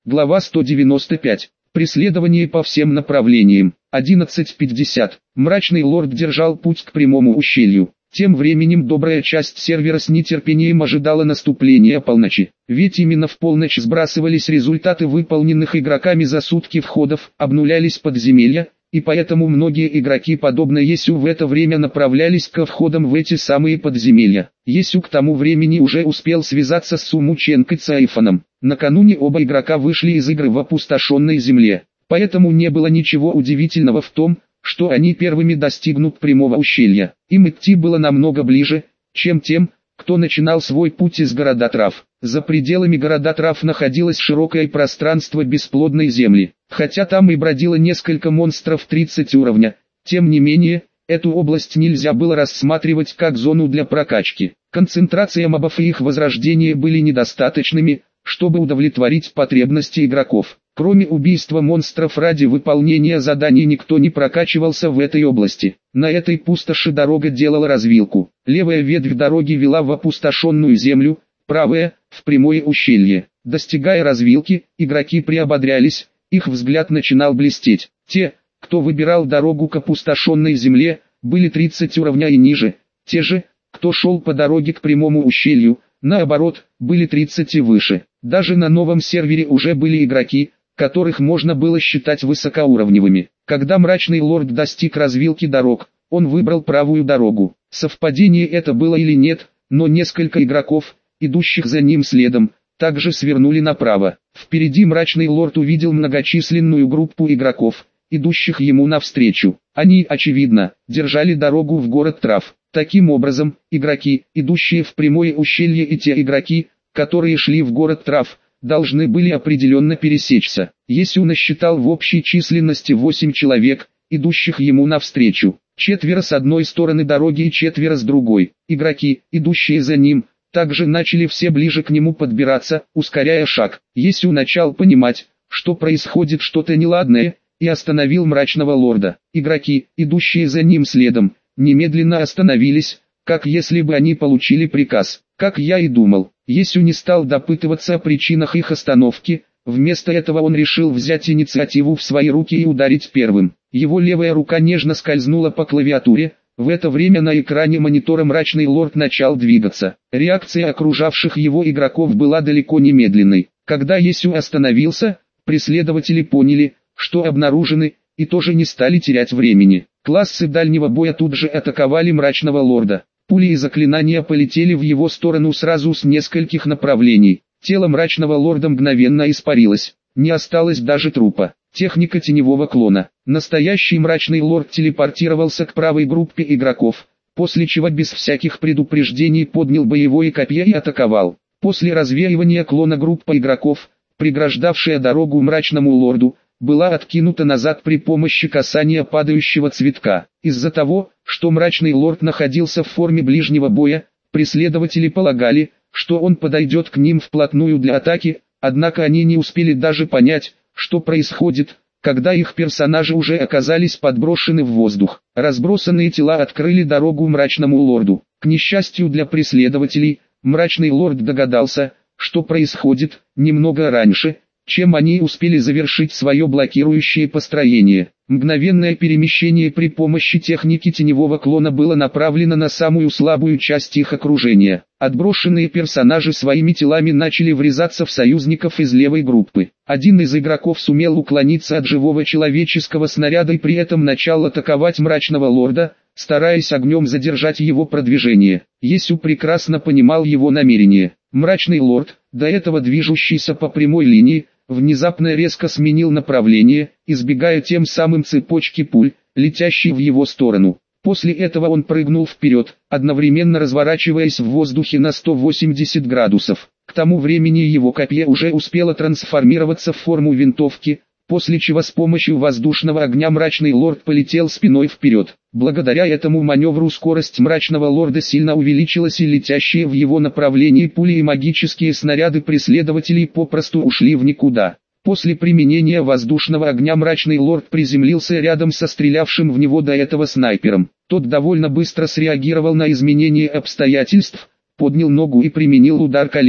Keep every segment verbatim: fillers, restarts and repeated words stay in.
Глава сто девяносто пять. Преследование по всем направлениям. одиннадцать пятьдесят. Мрачный лорд держал путь к прямому ущелью. Тем временем добрая часть сервера с нетерпением ожидала наступления полночи. Ведь именно в полночь сбрасывались результаты выполненных игроками за сутки входов, обнулялись подземелья, и поэтому многие игроки, подобно Есю, в это время направлялись ко входам в эти самые подземелья. Есю к тому времени уже успел связаться с Сумученко Цайфоном. Накануне оба игрока вышли из игры в опустошенной земле, поэтому не было ничего удивительного в том, что они первыми достигнут прямого ущелья. Им идти было намного ближе, чем тем, кто начинал свой путь из города трав. За пределами города трав находилось широкое пространство бесплодной земли. Хотя там и бродило несколько монстров тридцать уровня, тем не менее, эту область нельзя было рассматривать как зону для прокачки. Концентрация мобов и их возрождение были недостаточными, чтобы удовлетворить потребности игроков. Кроме убийства монстров ради выполнения заданий никто не прокачивался в этой области. На этой пустоши дорога делала развилку. Левая ветвь дороги вела в опустошенную землю, правая – в прямое ущелье. Достигая развилки, игроки приободрялись, их взгляд начинал блестеть. Те, кто выбирал дорогу к опустошенной земле, были тридцать уровня и ниже. Те же, кто шел по дороге к прямому ущелью, наоборот, были тридцать и выше. Даже на новом сервере уже были игроки, которых можно было считать высокоуровневыми. Когда Мрачный Лорд достиг развилки дорог, он выбрал правую дорогу. Совпадение это было или нет, но несколько игроков, идущих за ним следом, также свернули направо. Впереди Мрачный Лорд увидел многочисленную группу игроков, идущих ему навстречу. Они, очевидно, держали дорогу в город трав. Таким образом, игроки, идущие в прямое ущелье, и те игроки, которые шли в город трав, должны были определенно пересечься. Есю насчитал в общей численности восемь человек, идущих ему навстречу. Четверо с одной стороны дороги и четверо с другой. Игроки, идущие за ним, также начали все ближе к нему подбираться, ускоряя шаг. Есю начал понимать, что происходит что-то неладное, и остановил Мрачного Лорда. Игроки, идущие за ним следом, немедленно остановились, как если бы они получили приказ. Как я и думал, Есю не стал допытываться о причинах их остановки, вместо этого он решил взять инициативу в свои руки и ударить первым. Его левая рука нежно скользнула по клавиатуре, в это время на экране монитора Мрачный Лорд начал двигаться. Реакция окружавших его игроков была далеко не медленной. Когда Есю остановился, преследователи поняли, что обнаружены, и тоже не стали терять времени. Классы дальнего боя тут же атаковали Мрачного Лорда. Пули и заклинания полетели в его сторону сразу с нескольких направлений. Тело Мрачного Лорда мгновенно испарилось, не осталось даже трупа. Техника теневого клона. Настоящий Мрачный Лорд телепортировался к правой группе игроков, после чего без всяких предупреждений поднял боевое копье и атаковал. После развеивания клона группа игроков, преграждавшая дорогу Мрачному Лорду, была откинута назад при помощи касания падающего цветка. Из-за того, что Мрачный Лорд находился в форме ближнего боя, преследователи полагали, что он подойдет к ним вплотную для атаки, однако они не успели даже понять, что происходит, когда их персонажи уже оказались подброшены в воздух. Разбросанные тела открыли дорогу Мрачному Лорду. К несчастью для преследователей, Мрачный Лорд догадался, что происходит, немного раньше, чем они успели завершить свое блокирующее построение. Мгновенное перемещение при помощи техники теневого клона было направлено на самую слабую часть их окружения. Отброшенные персонажи своими телами начали врезаться в союзников из левой группы. Один из игроков сумел уклониться от живого человеческого снаряда и при этом начал атаковать Мрачного Лорда, стараясь огнем задержать его продвижение. Есю прекрасно понимал его намерение. Мрачный Лорд, до этого движущийся по прямой линии, внезапно резко сменил направление, избегая тем самым цепочки пуль, летящей в его сторону. После этого он прыгнул вперед, одновременно разворачиваясь в воздухе на сто восемьдесят градусов. К тому времени его копье уже успело трансформироваться в форму винтовки, после чего с помощью воздушного огня Мрачный Лорд полетел спиной вперед. Благодаря этому маневру скорость Мрачного Лорда сильно увеличилась, и летящие в его направлении пули и магические снаряды преследователей попросту ушли в никуда. После применения воздушного огня Мрачный Лорд приземлился рядом со стрелявшим в него до этого снайпером. Тот довольно быстро среагировал на изменение обстоятельств, поднял ногу и применил удар коленом.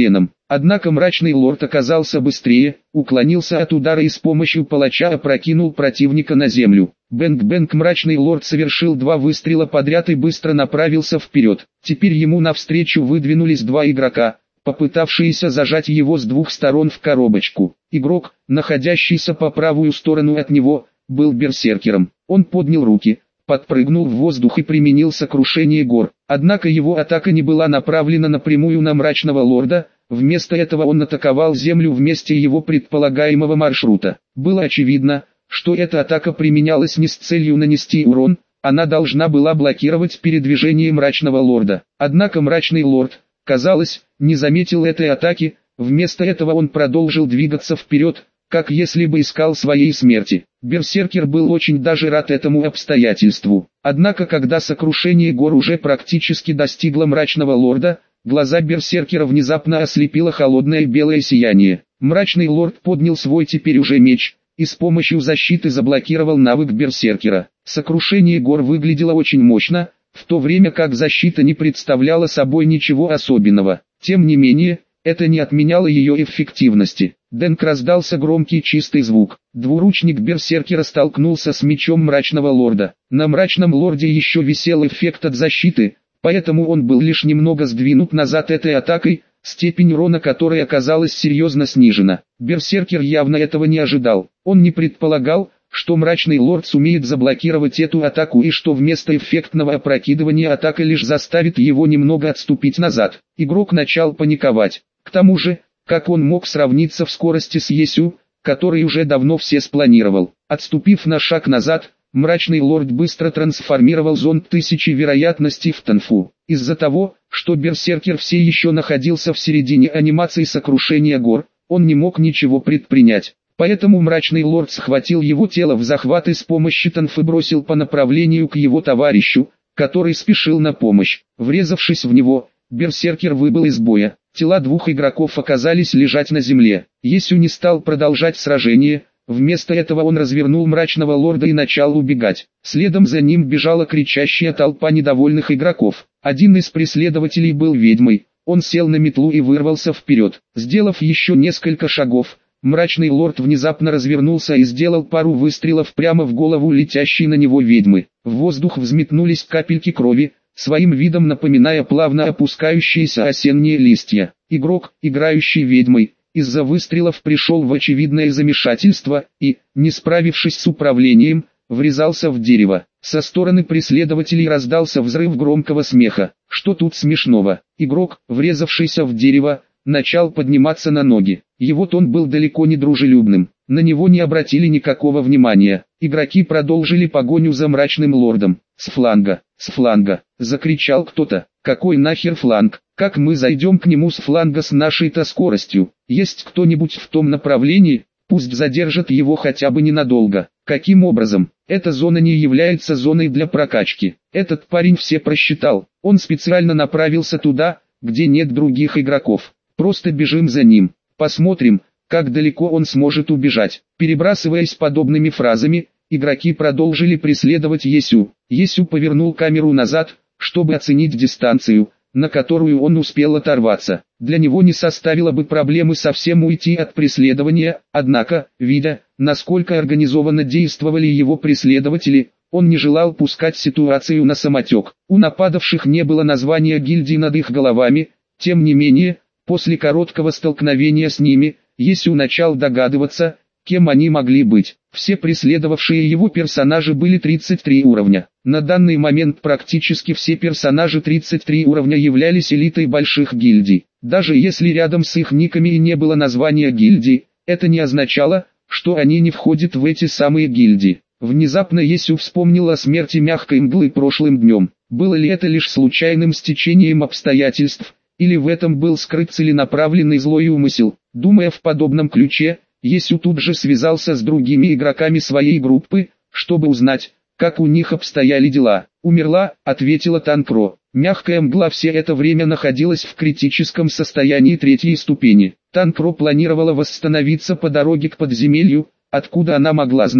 Однако мрачный лорд оказался быстрее, уклонился от удара и с помощью палача опрокинул противника на землю. Бэнк-бэнк, мрачный лорд совершил два выстрела подряд и быстро направился вперед. Теперь ему навстречу выдвинулись два игрока, попытавшиеся зажать его с двух сторон в коробочку. Игрок, находящийся по правую сторону от него, был берсеркером. Он поднял руки, подпрыгнул в воздух и применил сокрушение гор. Однако его атака не была направлена напрямую на мрачного лорда, вместо этого он атаковал землю в месте его предполагаемого маршрута. Было очевидно, что эта атака применялась не с целью нанести урон, она должна была блокировать передвижение мрачного лорда. Однако мрачный лорд, казалось, не заметил этой атаки, вместо этого он продолжил двигаться вперед, как если бы искал своей смерти. Берсеркер был очень даже рад этому обстоятельству. Однако когда сокрушение гор уже практически достигло мрачного лорда, глаза берсеркера внезапно ослепило холодное белое сияние. Мрачный лорд поднял свой теперь уже меч, и с помощью защиты заблокировал навык берсеркера. Сокрушение гор выглядело очень мощно, в то время как защита не представляла собой ничего особенного. Тем не менее, это не отменяло ее эффективности. Дэнк, раздался громкий чистый звук. Двуручник берсеркера столкнулся с мечом мрачного лорда. На мрачном лорде еще висел эффект от защиты, поэтому он был лишь немного сдвинут назад этой атакой, степень урона которой оказалась серьезно снижена. Берсеркер явно этого не ожидал. Он не предполагал, что мрачный лорд сумеет заблокировать эту атаку и что вместо эффектного опрокидывания атака лишь заставит его немного отступить назад. Игрок начал паниковать. К тому же, как он мог сравниться в скорости с Есю, который уже давно все спланировал. Отступив на шаг назад, мрачный лорд быстро трансформировал зонд тысячи вероятностей в Танфу. Из-за того, что берсеркер все еще находился в середине анимации сокрушения гор, он не мог ничего предпринять. Поэтому мрачный лорд схватил его тело в захват и с помощью Танфы бросил по направлению к его товарищу, который спешил на помощь. Врезавшись в него, берсеркер выбыл из боя. Тела двух игроков оказались лежать на земле. Есю не стал продолжать сражение, вместо этого он развернул мрачного лорда и начал убегать. Следом за ним бежала кричащая толпа недовольных игроков. Один из преследователей был ведьмой, он сел на метлу и вырвался вперед. Сделав еще несколько шагов, мрачный лорд внезапно развернулся и сделал пару выстрелов прямо в голову летящей на него ведьмы. В воздух взметнулись капельки крови, своим видом напоминая плавно опускающиеся осенние листья. Игрок, играющий ведьмой, из-за выстрелов пришел в очевидное замешательство и, не справившись с управлением, врезался в дерево. Со стороны преследователей раздался взрыв громкого смеха. Что тут смешного? Игрок, врезавшийся в дерево, начал подниматься на ноги. Его тон был далеко не дружелюбным. На него не обратили никакого внимания. Игроки продолжили погоню за мрачным лордом. «С фланга! С фланга!» — закричал кто-то. «Какой нахер фланг? Как мы зайдем к нему с фланга с нашей-то скоростью? Есть кто-нибудь в том направлении? Пусть задержат его хотя бы ненадолго». Каким образом? Эта зона не является зоной для прокачки. Этот парень все просчитал. Он специально направился туда, где нет других игроков. Просто бежим за ним. Посмотрим, как далеко он сможет убежать. Перебрасываясь подобными фразами, игроки продолжили преследовать Есю. Есю повернул камеру назад, чтобы оценить дистанцию, на которую он успел оторваться. Для него не составило бы проблемы совсем уйти от преследования, однако, видя, насколько организованно действовали его преследователи, он не желал пускать ситуацию на самотек. У нападавших не было названия гильдии над их головами, тем не менее, после короткого столкновения с ними, Есю начал догадываться, кем они могли быть. Все преследовавшие его персонажи были тридцать три уровня. На данный момент практически все персонажи тридцать три уровня являлись элитой больших гильдий. Даже если рядом с их никами и не было названия гильдии, это не означало, что они не входят в эти самые гильдии. Внезапно Есю вспомнил о смерти мягкой мглы прошлым днем. Было ли это лишь случайным стечением обстоятельств, или в этом был скрыт целенаправленный злой умысел? Думая в подобном ключе, Есю тут же связался с другими игроками своей группы, чтобы узнать, как у них обстояли дела. «Умерла», — ответила Танкро. Мягкая мгла все это время находилась в критическом состоянии третьей ступени. Танкро планировала восстановиться по дороге к подземелью, откуда она могла знать,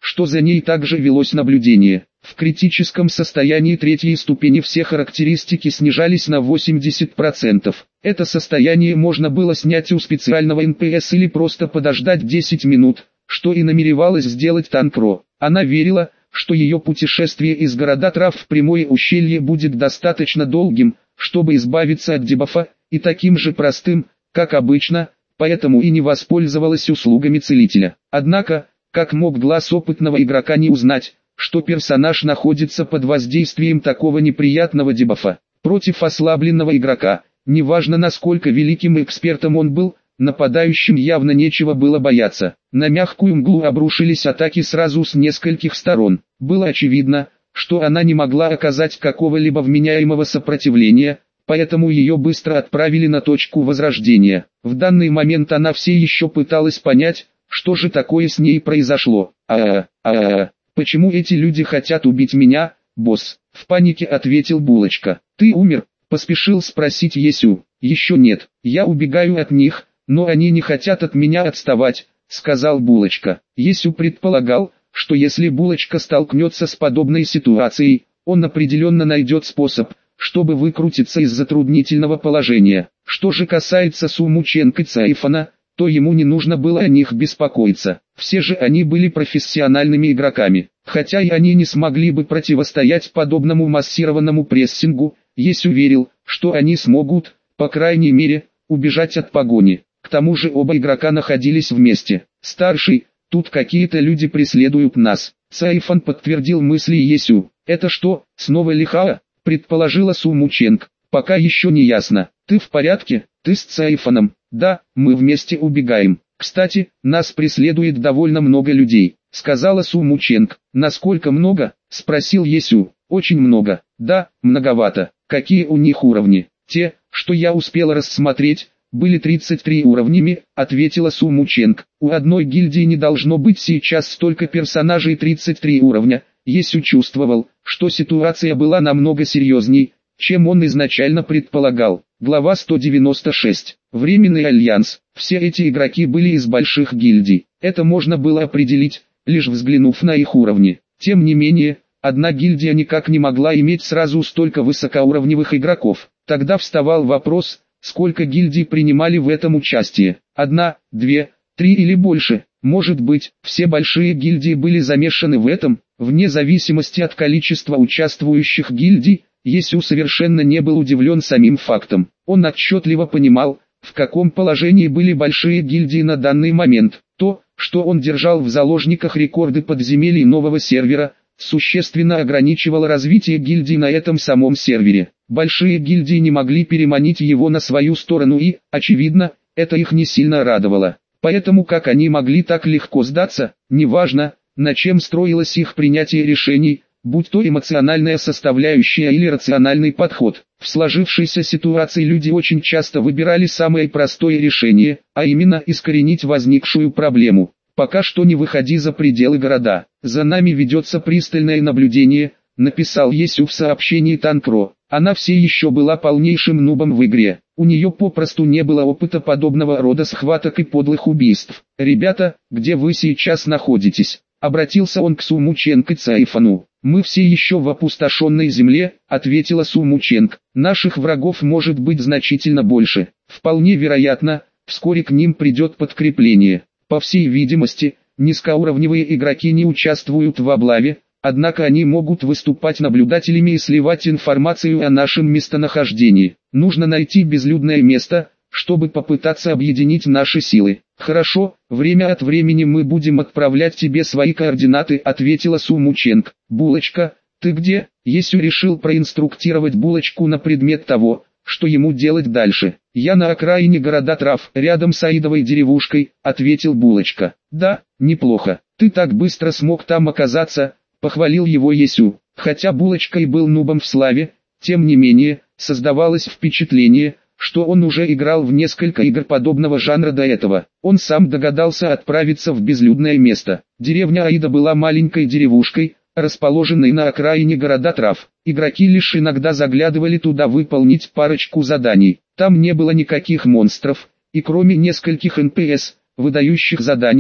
что за ней также велось наблюдение. В критическом состоянии третьей ступени все характеристики снижались на восемьдесят процентов. Это состояние можно было снять у специального эн пэ эс или просто подождать десять минут, что и намеревалась сделать Танкро. Она верила, что ее путешествие из города трав в прямое ущелье будет достаточно долгим, чтобы избавиться от дебафа, и таким же простым, как обычно, поэтому и не воспользовалась услугами целителя. Однако, как мог глаз опытного игрока не узнать, что персонаж находится под воздействием такого неприятного дебафа? Против ослабленного игрока, неважно насколько великим экспертом он был, нападающим явно нечего было бояться. На мягкую мглу обрушились атаки сразу с нескольких сторон. Было очевидно, что она не могла оказать какого-либо вменяемого сопротивления, поэтому ее быстро отправили на точку возрождения. В данный момент она все еще пыталась понять, что же такое с ней произошло. а а а почему эти люди хотят убить меня, босс? В панике ответил Булочка. Ты умер? Поспешил спросить Есю. Еще нет, я убегаю от них, но они не хотят от меня отставать, сказал Булочка. Есю предполагал, что если Булочка столкнется с подобной ситуацией, он определенно найдет способ, чтобы выкрутиться из затруднительного положения. Что же касается Сумученко и Цайфана, то ему не нужно было о них беспокоиться. Все же они были профессиональными игроками. Хотя и они не смогли бы противостоять подобному массированному прессингу, Есю верил, что они смогут, по крайней мере, убежать от погони. К тому же оба игрока находились вместе. Старший, тут какие-то люди преследуют нас. Цайфан подтвердил мысли Есю. Это что, снова Лихаа? Предположила Сумученко. Пока еще не ясно. Ты в порядке? Ты с Цайфаном? Да, мы вместе убегаем. Кстати, нас преследует довольно много людей, сказала Сумученко. Насколько много? Спросил Есю. Очень много. Да, многовато. Какие у них уровни? Те, что я успела рассмотреть, были тридцать три уровнями, ответила Сумученко. У одной гильдии не должно быть сейчас столько персонажей тридцать три уровня. Есю чувствовал, что ситуация была намного серьезней, чем он изначально предполагал. Глава сто девяносто шесть. Временный альянс. Все эти игроки были из больших гильдий. Это можно было определить, лишь взглянув на их уровни. Тем не менее, одна гильдия никак не могла иметь сразу столько высокоуровневых игроков. Тогда вставал вопрос, сколько гильдий принимали в этом участие. Одна, две, три или больше. Может быть, все большие гильдии были замешаны в этом, вне зависимости от количества участвующих гильдий. Есю совершенно не был удивлен самим фактом. Он отчетливо понимал, в каком положении были большие гильдии на данный момент. То, что он держал в заложниках рекорды подземелий нового сервера, существенно ограничивало развитие гильдий на этом самом сервере. Большие гильдии не могли переманить его на свою сторону и, очевидно, это их не сильно радовало. Поэтому как они могли так легко сдаться, неважно, на чем строилось их принятие решений, будь то эмоциональная составляющая или рациональный подход. В сложившейся ситуации люди очень часто выбирали самое простое решение, а именно искоренить возникшую проблему. Пока что не выходи за пределы города. За нами ведется пристальное наблюдение, написал Есю в сообщении Танкро. Она все еще была полнейшим нубом в игре. У нее попросту не было опыта подобного рода схваток и подлых убийств. «Ребята, где вы сейчас находитесь?» Обратился он к Сумученко и Цайфану. «Мы все еще в опустошенной земле», — ответила Сумученко. «Наших врагов может быть значительно больше. Вполне вероятно, вскоре к ним придет подкрепление. По всей видимости, низкоуровневые игроки не участвуют в облаве, однако они могут выступать наблюдателями и сливать информацию о нашем местонахождении. Нужно найти безлюдное место, чтобы попытаться объединить наши силы». «Хорошо, время от времени мы будем отправлять тебе свои координаты», — ответила Сумученко. «Булочка, ты где?» Есю решил проинструктировать Булочку на предмет того, что ему делать дальше. «Я на окраине города трав, рядом с Аидовой деревушкой», — ответил Булочка. «Да, неплохо. Ты так быстро смог там оказаться», — похвалил его Есю. Хотя Булочка и был нубом в славе, тем не менее, создавалось впечатление, что он уже играл в несколько игр подобного жанра до этого. Он сам догадался отправиться в безлюдное место. Деревня Аида была маленькой деревушкой, расположенной на окраине города трав. Игроки лишь иногда заглядывали туда выполнить парочку заданий. Там не было никаких монстров, и кроме нескольких эн пэ эс, выдающих задания,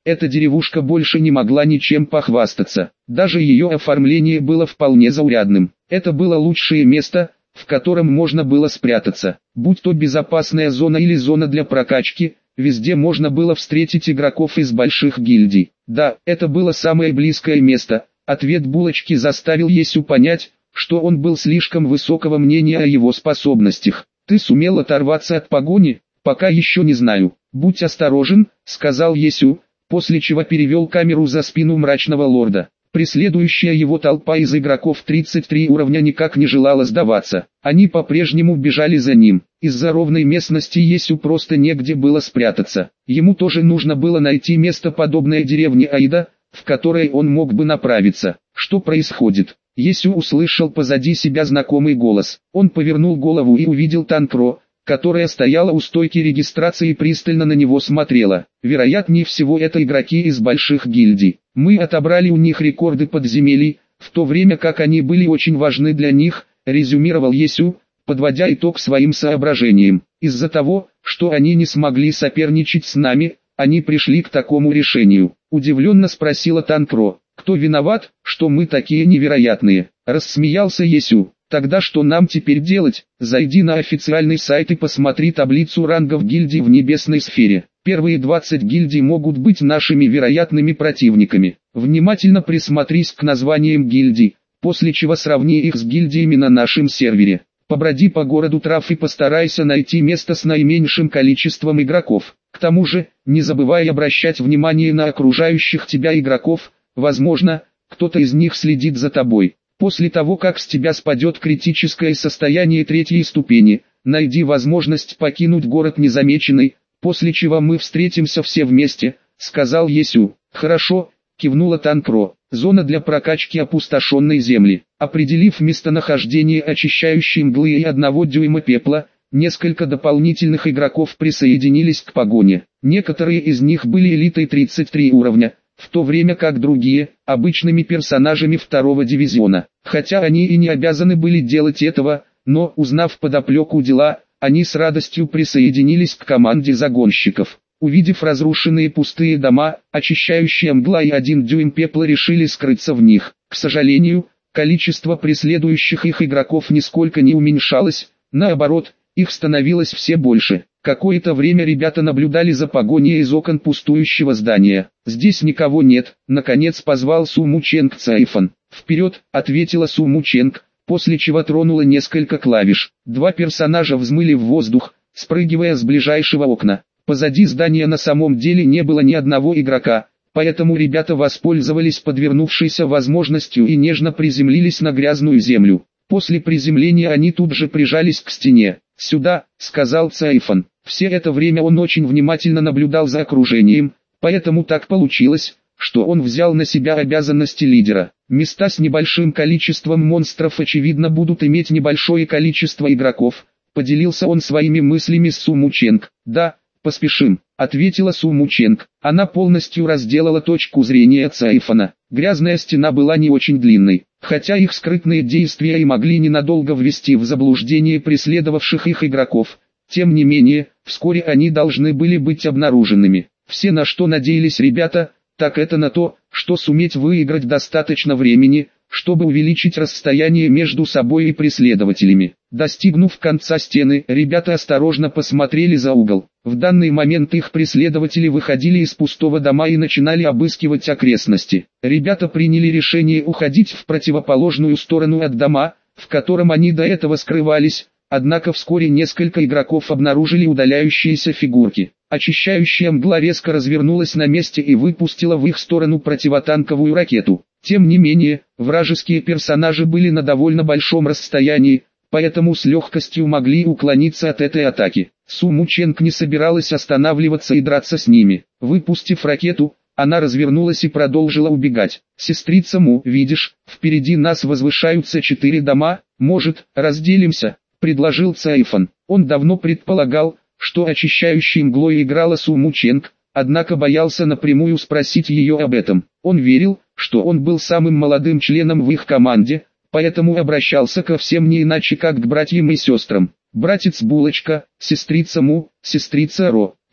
Эта деревушка больше не могла ничем похвастаться. Даже ее оформление было вполне заурядным. Это было лучшее место, в котором можно было спрятаться. Будь то безопасная зона или зона для прокачки, везде можно было встретить игроков из больших гильдий. Да, это было самое близкое место. Ответ булочки заставил Есю понять, что он был слишком высокого мнения о его способностях. «Ты сумел оторваться от погони? Пока еще не знаю. Будь осторожен», — сказал Есю, после чего перевел камеру за спину мрачного лорда. Преследующая его толпа из игроков тридцать три уровня никак не желала сдаваться. Они по-прежнему бежали за ним. Из-за ровной местности Есю просто негде было спрятаться. Ему тоже нужно было найти место, подобное деревне Аида, в которое он мог бы направиться. Что происходит? Есю услышал позади себя знакомый голос. Он повернул голову и увидел Танкро, которая стояла у стойки регистрации и пристально на него смотрела. Вероятнее всего, это игроки из больших гильдий. Мы отобрали у них рекорды подземелий, в то время как они были очень важны для них, резюмировал Есю, подводя итог своим соображениям. Из-за того, что они не смогли соперничать с нами, они пришли к такому решению. Удивленно спросила Танкро. «Кто виноват, что мы такие невероятные?» Рассмеялся Есю. «Тогда что нам теперь делать? Зайди на официальный сайт и посмотри таблицу рангов гильдий в небесной сфере. Первые двадцать гильдий могут быть нашими вероятными противниками. Внимательно присмотрись к названиям гильдий, после чего сравни их с гильдиями на нашем сервере. Поброди по городу трав и постарайся найти место с наименьшим количеством игроков. К тому же, не забывай обращать внимание на окружающих тебя игроков, возможно, кто-то из них следит за тобой. После того, как с тебя спадет критическое состояние третьей ступени, найди возможность покинуть город незамеченной, после чего мы встретимся все вместе», — сказал Есю. «Хорошо», — кивнула Танкро. «Зона для прокачки опустошенной земли». Определив местонахождение очищающей мглы и одного дюйма пепла, несколько дополнительных игроков присоединились к погоне. Некоторые из них были элитой тридцать три уровня, в то время как другие – обычными персонажами второго дивизиона. Хотя они и не обязаны были делать этого, но, узнав подоплеку дела, они с радостью присоединились к команде загонщиков. Увидев разрушенные пустые дома, очищающая мгла и один дюйм пепла решили скрыться в них. К сожалению, количество преследующих их игроков нисколько не уменьшалось, наоборот, их становилось все больше. Какое-то время ребята наблюдали за погоней из окон пустующего здания. «Здесь никого нет», — наконец позвал Су Мученг Цайфан. «Вперед», — ответила Су Мученг, после чего тронула несколько клавиш. Два персонажа взмыли в воздух, спрыгивая с ближайшего окна. Позади здания на самом деле не было ни одного игрока, поэтому ребята воспользовались подвернувшейся возможностью и нежно приземлились на грязную землю. После приземления они тут же прижались к стене. «Сюда», — сказал Цайфан. Все это время он очень внимательно наблюдал за окружением, поэтому так получилось, что он взял на себя обязанности лидера. Места с небольшим количеством монстров очевидно будут иметь небольшое количество игроков, поделился он своими мыслями с Су Мученг. «Да, поспешим», — ответила Су Мученг. Она полностью разделала точку зрения Цайфана. Грязная стена была не очень длинной. Хотя их скрытные действия и могли ненадолго ввести в заблуждение преследовавших их игроков, тем не менее, вскоре они должны были быть обнаруженными. Все, на что надеялись ребята, так это на то, что суметь выиграть достаточно времени, чтобы увеличить расстояние между собой и преследователями. Достигнув конца стены, ребята осторожно посмотрели за угол. В данный момент их преследователи выходили из пустого дома и начинали обыскивать окрестности. Ребята приняли решение уходить в противоположную сторону от дома, в котором они до этого скрывались, однако вскоре несколько игроков обнаружили удаляющиеся фигурки. Очищающая мгла резко развернулась на месте и выпустила в их сторону противотанковую ракету. Тем не менее, вражеские персонажи были на довольно большом расстоянии, поэтому с легкостью могли уклониться от этой атаки. Су Мученг не собиралась останавливаться и драться с ними. Выпустив ракету, она развернулась и продолжила убегать. «Сестрица Му, видишь, впереди нас возвышаются четыре дома, может, разделимся?» – предложил Цайфан. Он давно предполагал, что очищающей мглой играла Су Мученг, однако боялся напрямую спросить ее об этом. Он верил, что он был самым молодым членом в их команде, поэтому обращался ко всем не иначе как к братьям и сестрам. «Братец Булочка, сестрица Му, сестрица Ро,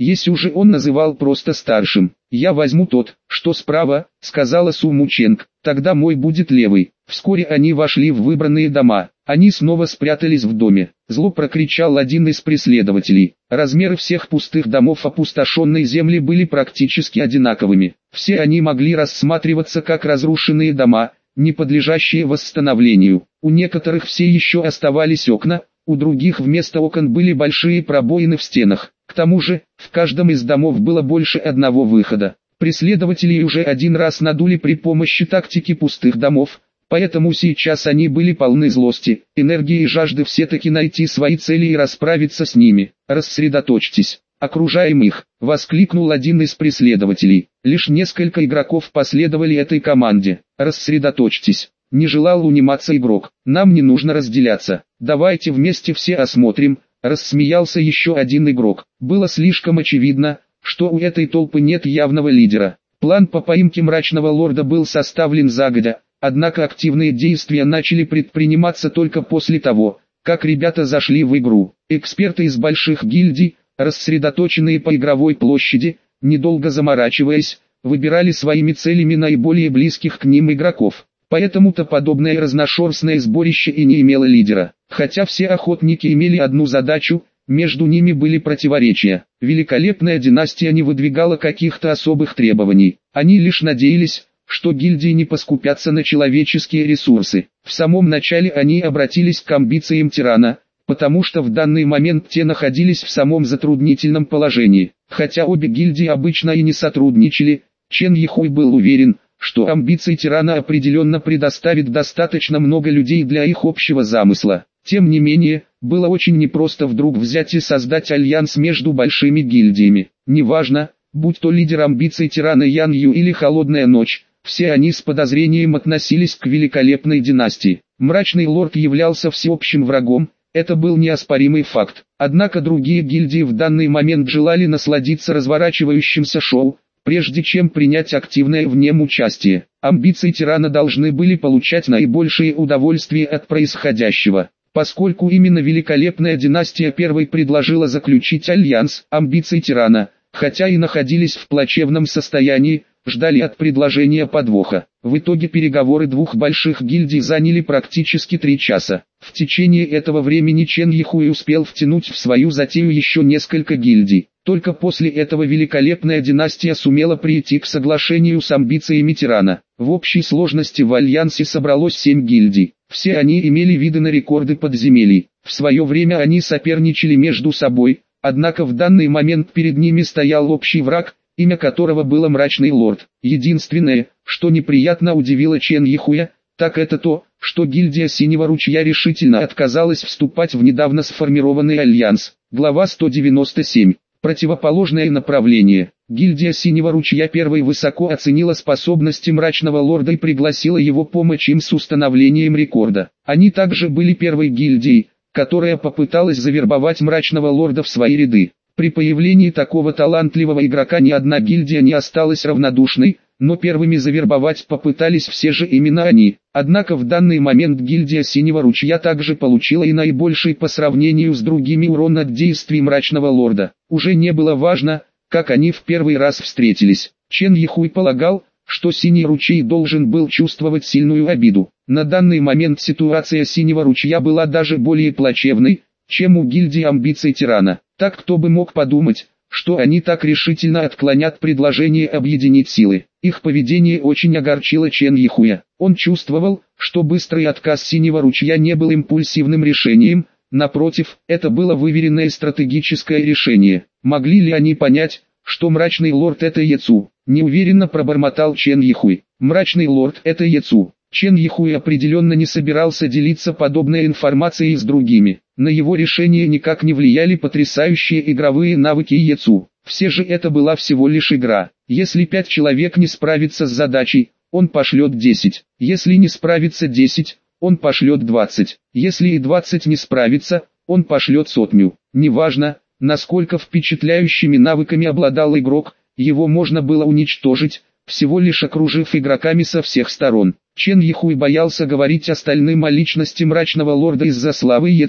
Есю же он называл просто старшим. «Я возьму тот, что справа», — сказала Су Мученг, — «тогда мой будет левый». Вскоре они вошли в выбранные дома. Они снова спрятались в доме. Зло прокричал один из преследователей. Размеры всех пустых домов опустошенной земли были практически одинаковыми. Все они могли рассматриваться как разрушенные дома, не подлежащие восстановлению. У некоторых все еще оставались окна, у других вместо окон были большие пробоины в стенах. К тому же, в каждом из домов было больше одного выхода. Преследователи уже один раз надули при помощи тактики пустых домов, поэтому сейчас они были полны злости, энергии и жажды все-таки найти свои цели и расправиться с ними. «Рассредоточьтесь, окружаем их», — воскликнул один из преследователей. Лишь несколько игроков последовали этой команде. «Рассредоточьтесь», — не желал униматься игрок. «Нам не нужно разделяться, давайте вместе все осмотрим», — рассмеялся еще один игрок. Было слишком очевидно, что у этой толпы нет явного лидера. План по поимке мрачного лорда был составлен загодя, однако активные действия начали предприниматься только после того, как ребята зашли в игру. Эксперты из больших гильдий, рассредоточенные по игровой площади, недолго заморачиваясь, выбирали своими целями наиболее близких к ним игроков. Поэтому-то подобное разношерстное сборище и не имело лидера. Хотя все охотники имели одну задачу, между ними были противоречия. Великолепная династия не выдвигала каких-то особых требований. Они лишь надеялись, что гильдии не поскупятся на человеческие ресурсы. В самом начале они обратились к амбициям тирана, потому что в данный момент те находились в самом затруднительном положении. Хотя обе гильдии обычно и не сотрудничали, Чен Йихуй был уверен, что амбиции тирана определенно предоставит достаточно много людей для их общего замысла. Тем не менее, было очень непросто вдруг взять и создать альянс между большими гильдиями. Неважно, будь то лидер амбиций тирана Ян Ю или Холодная Ночь, все они с подозрением относились к великолепной династии. Мрачный лорд являлся всеобщим врагом, это был неоспоримый факт. Однако другие гильдии в данный момент желали насладиться разворачивающимся шоу, прежде чем принять активное в нем участие. Амбиции тирана должны были получать наибольшее удовольствие от происходящего. Поскольку именно великолепная династия первой предложила заключить альянс, амбиции тирана, хотя и находились в плачевном состоянии, ждали от предложения подвоха. В итоге переговоры двух больших гильдий заняли практически три часа. В течение этого времени Чен Йихуй успел втянуть в свою затею еще несколько гильдий. Только после этого великолепная династия сумела прийти к соглашению с амбициями тирана. В общей сложности в альянсе собралось семь гильдий. Все они имели виды на рекорды подземелий. В свое время они соперничали между собой, однако в данный момент перед ними стоял общий враг, имя которого было Мрачный Лорд. Единственное, что неприятно удивило Чен Йихуя, так это то, что гильдия Синего Ручья решительно отказалась вступать в недавно сформированный альянс. Глава сто девяносто семь. Противоположное направление. Гильдия Синего Ручья первой высоко оценила способности Мрачного Лорда и пригласила его помочь им с установлением рекорда. Они также были первой гильдией, которая попыталась завербовать Мрачного Лорда в свои ряды. При появлении такого талантливого игрока ни одна гильдия не осталась равнодушной, но первыми завербовать попытались все же именно они. Однако в данный момент гильдия Синего Ручья также получила и наибольший по сравнению с другими урон от действий Мрачного Лорда. Уже не было важно, как они в первый раз встретились. Чен Йихуй полагал, что Синий Ручей должен был чувствовать сильную обиду. На данный момент ситуация Синего Ручья была даже более плачевной, чем у гильдии амбиций тирана. Так кто бы мог подумать, что они так решительно отклонят предложение объединить силы. Их поведение очень огорчило Чен Йихуя. Он чувствовал, что быстрый отказ Синего Ручья не был импульсивным решением, напротив, это было выверенное стратегическое решение. Могли ли они понять, что Мрачный Лорд это Яцу? Неуверенно пробормотал Чен Йихуй. Мрачный Лорд это Яцу. Чен Йихуй определенно не собирался делиться подобной информацией с другими. На его решение никак не влияли потрясающие игровые навыки Яцу. Все же это была всего лишь игра. Если пять человек не справится с задачей, он пошлет десять. Если не справится десять, он пошлет двадцать. Если и двадцать не справится, он пошлет сотню. Неважно, насколько впечатляющими навыками обладал игрок, его можно было уничтожить, всего лишь окружив игроками со всех сторон. Чен Йихуй боялся говорить остальным о личности Мрачного Лорда из-за славы Яцу.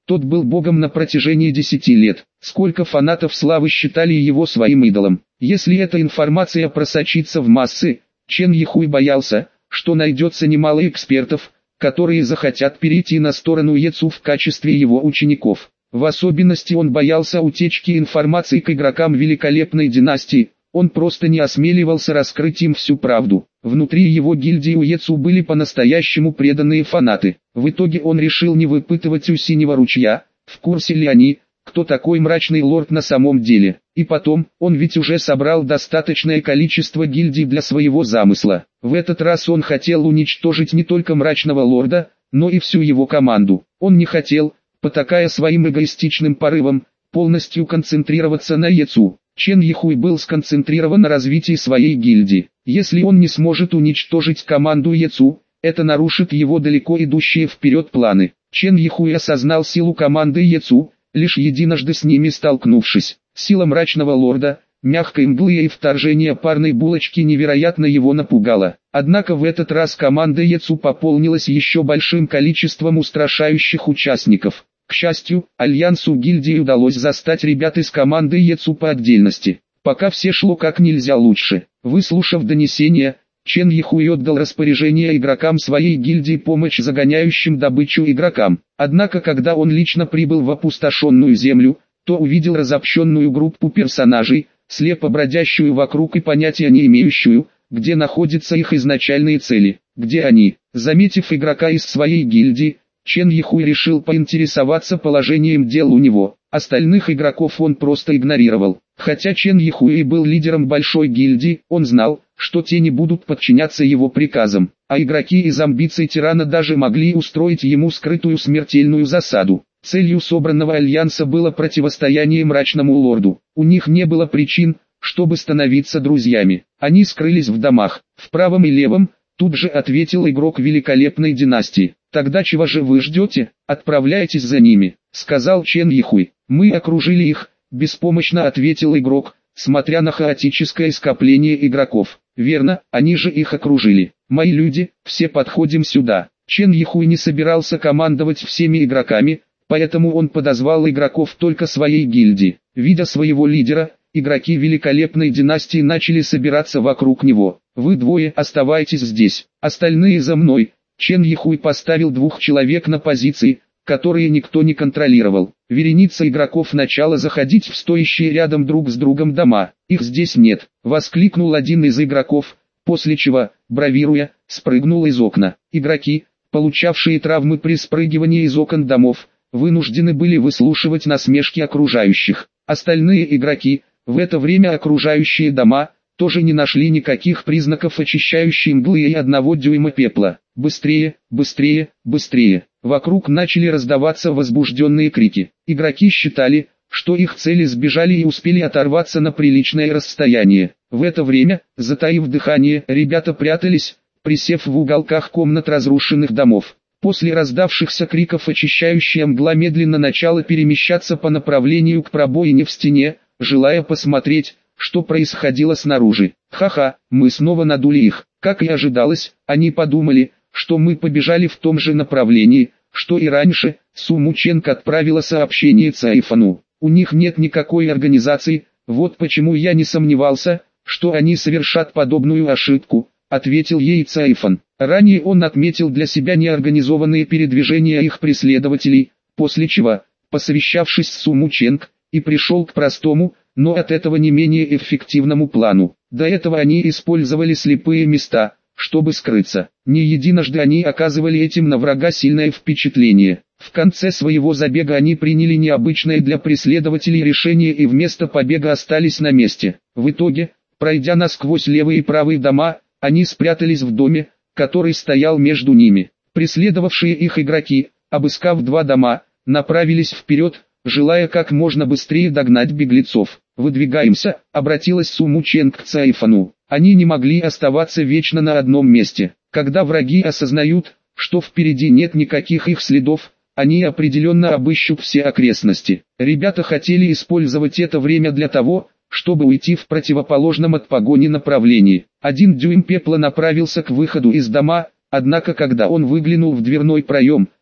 Тот был богом на протяжении десяти лет. Сколько фанатов славы считали его своим идолом. Если эта информация просочится в массы, Чен Йихуй боялся, что найдется немало экспертов, которые захотят перейти на сторону Ецу в качестве его учеников. В особенности он боялся утечки информации к игрокам великолепной династии, он просто не осмеливался раскрыть им всю правду. Внутри его гильдии у Ецу были по-настоящему преданные фанаты. В итоге он решил не выпытывать у Синего ручья, в курсе ли они, кто такой мрачный лорд на самом деле. И потом, он ведь уже собрал достаточное количество гильдий для своего замысла. В этот раз он хотел уничтожить не только мрачного лорда, но и всю его команду. Он не хотел, потакая своим эгоистичным порывом, полностью концентрироваться на Ецу. Чен Йихуй был сконцентрирован на развитии своей гильдии. Если он не сможет уничтожить команду Ецу, это нарушит его далеко идущие вперед планы. Чен Йихуй осознал силу команды Ецу, лишь единожды с ними столкнувшись. Сила мрачного лорда, мягкой мглы и вторжение парной булочки невероятно его напугала. Однако в этот раз команда Ецу пополнилась еще большим количеством устрашающих участников. К счастью, Альянсу гильдии удалось застать ребят из команды Ецу по отдельности. Пока все шло как нельзя лучше. Выслушав донесение, Чен Йихуй отдал распоряжение игрокам своей гильдии помочь загоняющим добычу игрокам. Однако когда он лично прибыл в опустошенную землю, то увидел разобщенную группу персонажей, слепо бродящую вокруг и понятия не имеющую, где находятся их изначальные цели, где они. Заметив игрока из своей гильдии, Чен Йихуй решил поинтересоваться положением дел у него. Остальных игроков он просто игнорировал. Хотя Чен Йихуй и был лидером большой гильдии, он знал, что те не будут подчиняться его приказам, а игроки из амбиций тирана даже могли устроить ему скрытую смертельную засаду. Целью собранного альянса было противостояние мрачному лорду. У них не было причин, чтобы становиться друзьями. Они скрылись в домах, в правом и левом, тут же ответил игрок великолепной династии. «Тогда чего же вы ждете? Отправляйтесь за ними», — сказал Чен Йихуй. «Мы окружили их», — беспомощно ответил игрок, смотря на хаотическое скопление игроков. «Верно, они же их окружили. Мои люди, все подходим сюда». Чен Йихуй не собирался командовать всеми игроками, поэтому он подозвал игроков только своей гильдии. Видя своего лидера, игроки великолепной династии начали собираться вокруг него. «Вы двое оставайтесь здесь, остальные за мной». Чен Йихуй поставил двух человек на позиции, которые никто не контролировал. Вереница игроков начала заходить в стоящие рядом друг с другом дома. «Их здесь нет», — воскликнул один из игроков, после чего, бравируя, спрыгнул из окна. Игроки, получавшие травмы при спрыгивании из окон домов, вынуждены были выслушивать насмешки окружающих. Остальные игроки, в это время окружающие дома, тоже не нашли никаких признаков очищающей мглы и одного дюйма пепла. «Быстрее, быстрее, быстрее!» Вокруг начали раздаваться возбужденные крики. Игроки считали, что их цели сбежали и успели оторваться на приличное расстояние. В это время, затаив дыхание, ребята прятались, присев в уголках комнат разрушенных домов. После раздавшихся криков очищающая мгла медленно начала перемещаться по направлению к пробоине в стене, желая посмотреть, что происходило снаружи. «Ха-ха, мы снова надули их». Как и ожидалось, они подумали, что мы побежали в том же направлении, что и раньше. Су Мученг отправила сообщение Цайфану. У них нет никакой организации, вот почему я не сомневался, что они совершат подобную ошибку, ответил ей Цайфан. Ранее он отметил для себя неорганизованные передвижения их преследователей, после чего, посовещавшись с Су Мученг, и пришел к простому, но от этого не менее эффективному плану. До этого они использовали слепые места, чтобы скрыться. Не единожды они оказывали этим на врага сильное впечатление. В конце своего забега они приняли необычное для преследователей решение и вместо побега остались на месте. В итоге, пройдя насквозь левые и правые дома, они спрятались в доме, который стоял между ними. Преследовавшие их игроки, обыскав два дома, направились вперед, желая как можно быстрее догнать беглецов. «Выдвигаемся», — обратилась Су Мученг к Цайфану. Они не могли оставаться вечно на одном месте. Когда враги осознают, что впереди нет никаких их следов, они определенно обыщут все окрестности. Ребята хотели использовать это время для того, чтобы уйти в противоположном от погони направлении. Один дюйм пепла направился к выходу из дома, однако когда он выглянул в дверной проем,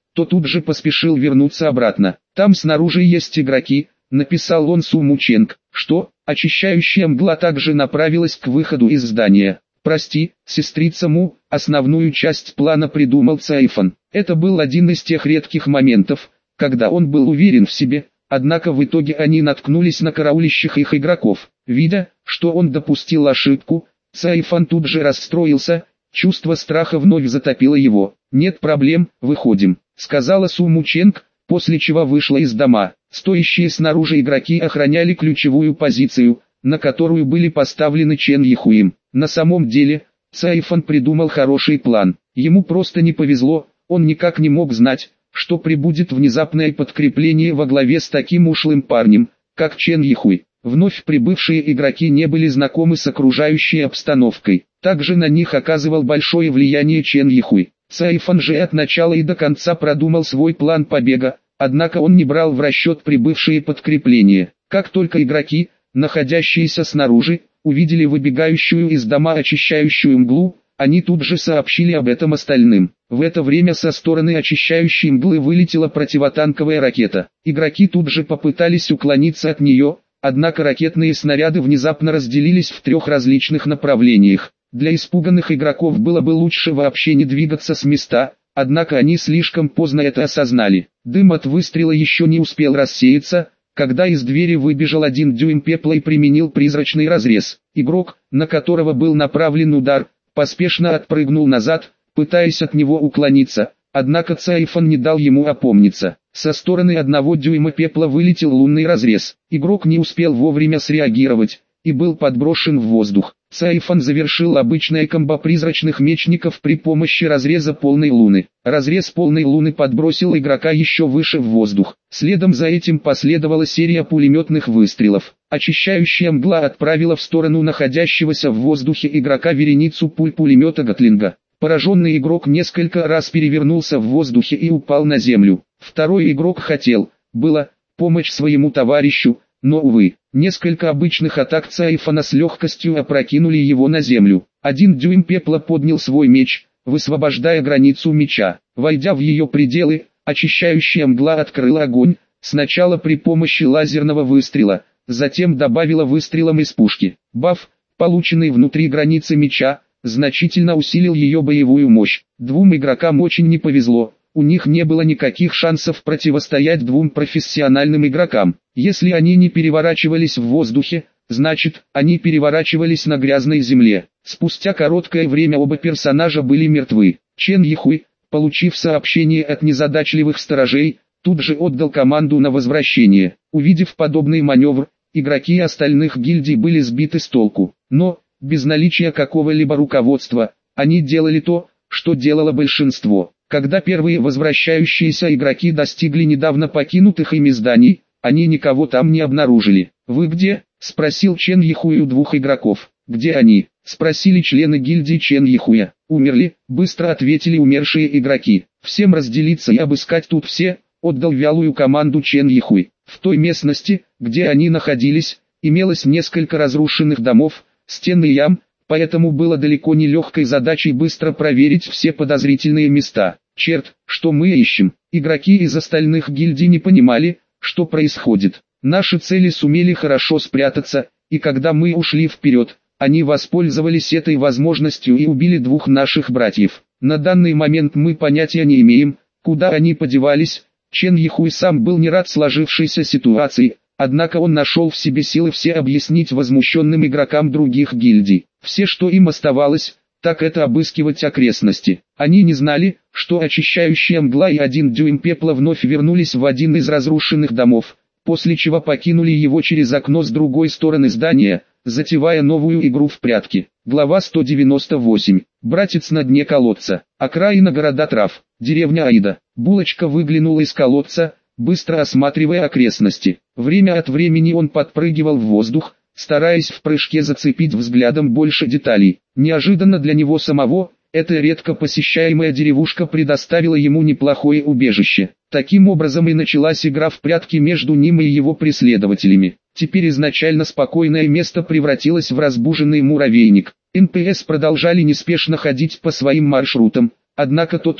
то тут же поспешил вернуться обратно. «Там снаружи есть игроки», — написал он Су Мученг. «Что?» Очищающая мгла также направилась к выходу из здания. «Прости, сестрица Му, основную часть плана придумал Цайфан». Это был один из тех редких моментов, когда он был уверен в себе, однако в итоге они наткнулись на караулищих их игроков. Видя, что он допустил ошибку, Цайфан тут же расстроился, чувство страха вновь затопило его. «Нет проблем, выходим», — сказала Су Мученг, после чего вышла из дома. Стоящие снаружи игроки охраняли ключевую позицию, на которую были поставлены Чен Йихуим. На самом деле, Цайфан придумал хороший план. Ему просто не повезло, он никак не мог знать, что прибудет внезапное подкрепление во главе с таким ушлым парнем, как Чен Йихуй. Вновь прибывшие игроки не были знакомы с окружающей обстановкой. Также на них оказывал большое влияние Чен Йихуй. Цайфан же от начала и до конца продумал свой план побега, однако он не брал в расчет прибывшие подкрепления. Как только игроки, находящиеся снаружи, увидели выбегающую из дома очищающую мглу, они тут же сообщили об этом остальным. В это время со стороны очищающей мглы вылетела противотанковая ракета. Игроки тут же попытались уклониться от нее, однако ракетные снаряды внезапно разделились в трех различных направлениях. Для испуганных игроков было бы лучше вообще не двигаться с места, однако они слишком поздно это осознали. Дым от выстрела еще не успел рассеяться, когда из двери выбежал один дюйм пепла и применил призрачный разрез. Игрок, на которого был направлен удар, поспешно отпрыгнул назад, пытаясь от него уклониться, однако Цайфан не дал ему опомниться. Со стороны одного дюйма пепла вылетел лунный разрез. Игрок не успел вовремя среагировать и был подброшен в воздух. Цайфан завершил обычное комбо призрачных мечников при помощи разреза полной луны. Разрез полной луны подбросил игрока еще выше в воздух. Следом за этим последовала серия пулеметных выстрелов. Очищающая мгла отправила в сторону находящегося в воздухе игрока вереницу пуль пулемета Гатлинга. Пораженный игрок несколько раз перевернулся в воздухе и упал на землю. Второй игрок хотел, было, помочь своему товарищу, но увы, несколько обычных атак Цайфана с легкостью опрокинули его на землю. Один дюйм пепла поднял свой меч, высвобождая границу меча. Войдя в ее пределы, очищающая мгла открыла огонь, сначала при помощи лазерного выстрела, затем добавила выстрелом из пушки. Баф, полученный внутри границы меча, значительно усилил ее боевую мощь. Двум игрокам очень не повезло. У них не было никаких шансов противостоять двум профессиональным игрокам. Если они не переворачивались в воздухе, значит, они переворачивались на грязной земле. Спустя короткое время оба персонажа были мертвы. Чен Йихуй, получив сообщение от незадачливых сторожей, тут же отдал команду на возвращение. Увидев подобный маневр, игроки остальных гильдий были сбиты с толку. Но, без наличия какого-либо руководства, они делали то, что делало большинство. Когда первые возвращающиеся игроки достигли недавно покинутых ими зданий, они никого там не обнаружили. «Вы где?» – спросил Чен Йихуй у двух игроков. «Где они?» – спросили члены гильдии Чен Йихуя. «Умерли», – быстро ответили умершие игроки. «Всем разделиться и обыскать тут все», – отдал вялую команду Чен Йихуй. В той местности, где они находились, имелось несколько разрушенных домов, стен и ям, поэтому было далеко не легкой задачей быстро проверить все подозрительные места. Черт, что мы ищем? Игроки из остальных гильдий не понимали, что происходит. Наши цели сумели хорошо спрятаться, и когда мы ушли вперед, они воспользовались этой возможностью и убили двух наших братьев. На данный момент мы понятия не имеем, куда они подевались. Чен Йихуй сам был не рад сложившейся ситуации, однако он нашел в себе силы все объяснить возмущенным игрокам других гильдий. Все, что им оставалось, так это обыскивать окрестности. Они не знали, что очищающая мгла и один дюйм пепла вновь вернулись в один из разрушенных домов, после чего покинули его через окно с другой стороны здания, затевая новую игру в прятки. Глава сто девяносто восемь. Братец на дне колодца. Окраина города трав. Деревня Аида. Булочка выглянула из колодца, быстро осматривая окрестности. Время от времени он подпрыгивал в воздух, стараясь в прыжке зацепить взглядом больше деталей. Неожиданно для него самого, эта редко посещаемая деревушка предоставила ему неплохое убежище. Таким образом и началась игра в прятки между ним и его преследователями. Теперь изначально спокойное место превратилось в разбуженный муравейник. эн пэ эс продолжали неспешно ходить по своим маршрутам, однако то тут,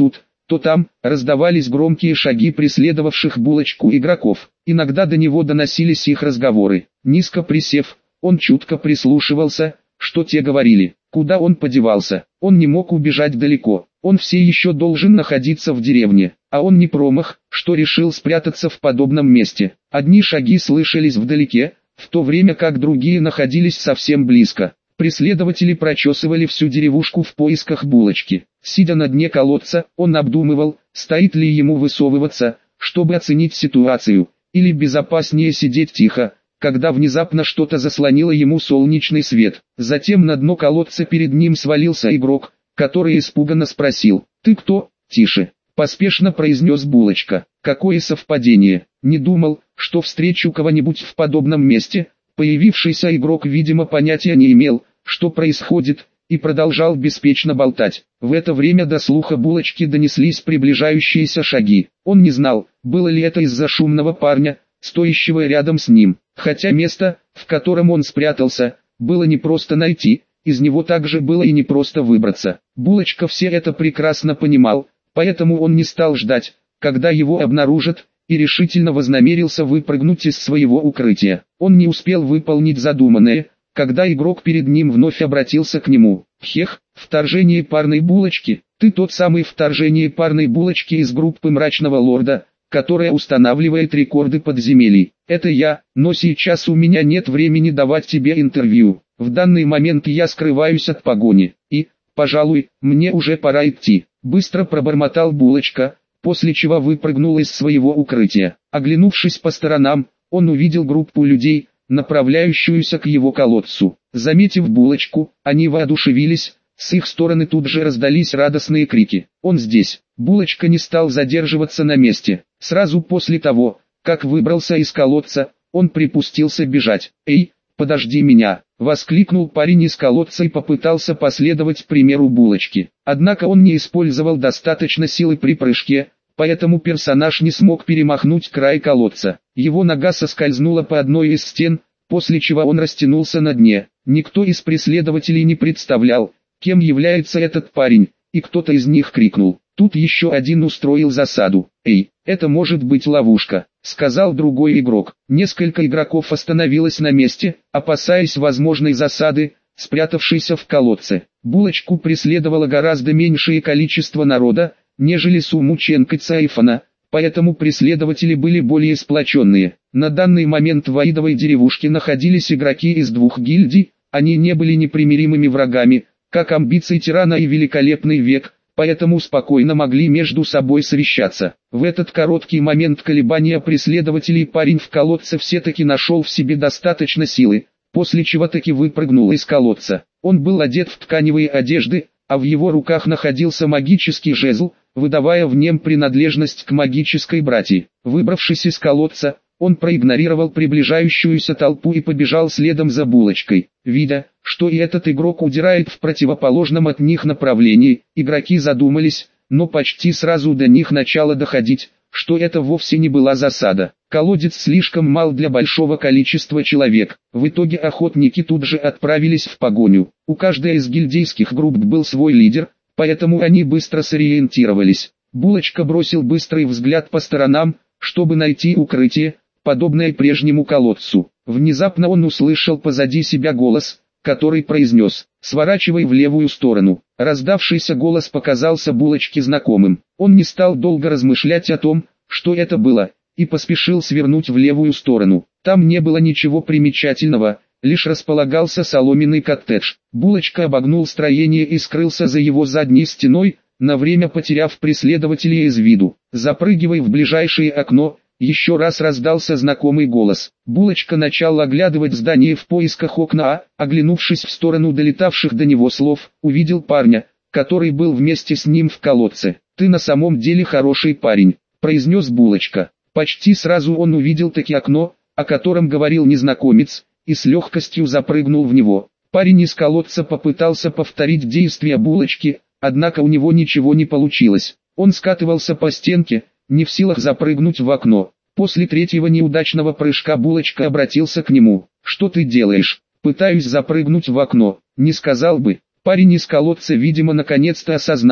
то там раздавались громкие шаги преследовавших Булочку игроков. Иногда до него доносились их разговоры. Низко присев, он чутко прислушивался, что те говорили. Куда он подевался? Он не мог убежать далеко. Он все еще должен находиться в деревне. А он не промах, что решил спрятаться в подобном месте. Одни шаги слышались вдалеке, в то время как другие находились совсем близко. Преследователи прочесывали всю деревушку в поисках Булочки. Сидя на дне колодца, он обдумывал, стоит ли ему высовываться, чтобы оценить ситуацию, или безопаснее сидеть тихо, когда внезапно что-то заслонило ему солнечный свет. Затем на дно колодца перед ним свалился игрок, который испуганно спросил: «Ты кто?» «Тише», — поспешно произнес Булочка. Какое совпадение, не думал, что встречу кого-нибудь в подобном месте. Появившийся игрок, видимо, понятия не имел, что происходит, и продолжал беспечно болтать. В это время до слуха Булочки донеслись приближающиеся шаги. Он не знал, было ли это из-за шумного парня, стоящего рядом с ним. Хотя место, в котором он спрятался, было непросто найти, из него также было и непросто выбраться. Булочка все это прекрасно понимал, поэтому он не стал ждать, когда его обнаружат, и решительно вознамерился выпрыгнуть из своего укрытия. Он не успел выполнить задуманное, когда игрок перед ним вновь обратился к нему. «Хех, вторжение парной Булочки, ты тот самый вторжение парной Булочки из группы Мрачного Лорда, которая устанавливает рекорды подземелий. Это я, но сейчас у меня нет времени давать тебе интервью. В данный момент я скрываюсь от погони, и, пожалуй, мне уже пора идти», — быстро пробормотал Булочка, после чего выпрыгнул из своего укрытия. Оглянувшись по сторонам, он увидел группу людей, направляющуюся к его колодцу. Заметив Булочку, они воодушевились, с их стороны тут же раздались радостные крики. «Он здесь!» Булочка не стал задерживаться на месте. Сразу после того, как выбрался из колодца, он припустился бежать. «Эй, подожди меня!» — воскликнул парень из колодца и попытался последовать примеру Булочки. Однако он не использовал достаточно силы при прыжке, поэтому персонаж не смог перемахнуть край колодца. Его нога соскользнула по одной из стен, после чего он растянулся на дне. Никто из преследователей не представлял, кем является этот парень, и кто-то из них крикнул. Тут еще один устроил засаду. «Эй, это может быть ловушка», — сказал другой игрок. Несколько игроков остановилось на месте, опасаясь возможной засады, спрятавшейся в колодце. Булочку преследовало гораздо меньшее количество народа, нежели Сумученко Цайфана, поэтому преследователи были более сплоченные. На данный момент в Аидовой деревушке находились игроки из двух гильдий, они не были непримиримыми врагами, как амбиции тирана и великолепный век, поэтому спокойно могли между собой совещаться. В этот короткий момент колебания преследователей парень в колодце все-таки нашел в себе достаточно силы, после чего таки выпрыгнул из колодца. Он был одет в тканевые одежды, а в его руках находился магический жезл, выдавая в нем принадлежность к магической братии. Выбравшись из колодца, он проигнорировал приближающуюся толпу и побежал следом за Булочкой. Видя, что и этот игрок удирает в противоположном от них направлении, игроки задумались, но почти сразу до них начало доходить, что это вовсе не была засада. Колодец слишком мал для большого количества человек. В итоге охотники тут же отправились в погоню. У каждой из гильдейских групп был свой лидер, поэтому они быстро сориентировались. Булочка бросил быстрый взгляд по сторонам, чтобы найти укрытие, подобное прежнему колодцу. Внезапно он услышал позади себя голос, который произнес: «Сворачивай в левую сторону». Раздавшийся голос показался Булочке знакомым. Он не стал долго размышлять о том, что это было, и поспешил свернуть в левую сторону. Там не было ничего примечательного, лишь располагался соломенный коттедж. Булочка обогнул строение и скрылся за его задней стеной, на время потеряв преследователей из виду. «Запрыгивай в ближайшее окно», еще раз раздался знакомый голос. Булочка начал оглядывать здание в поисках окна, а, оглянувшись в сторону долетавших до него слов, увидел парня, который был вместе с ним в колодце. «Ты на самом деле хороший парень», — произнес Булочка. Почти сразу он увидел таки окно, о котором говорил незнакомец, и с легкостью запрыгнул в него. Парень из колодца попытался повторить действия Булочки, однако у него ничего не получилось. Он скатывался по стенке, не в силах запрыгнуть в окно. После третьего неудачного прыжка Булочка обратился к нему. «Что ты делаешь?» «Пытаюсь запрыгнуть в окно». «Не сказал бы». Парень из колодца, видимо, наконец-то осознал,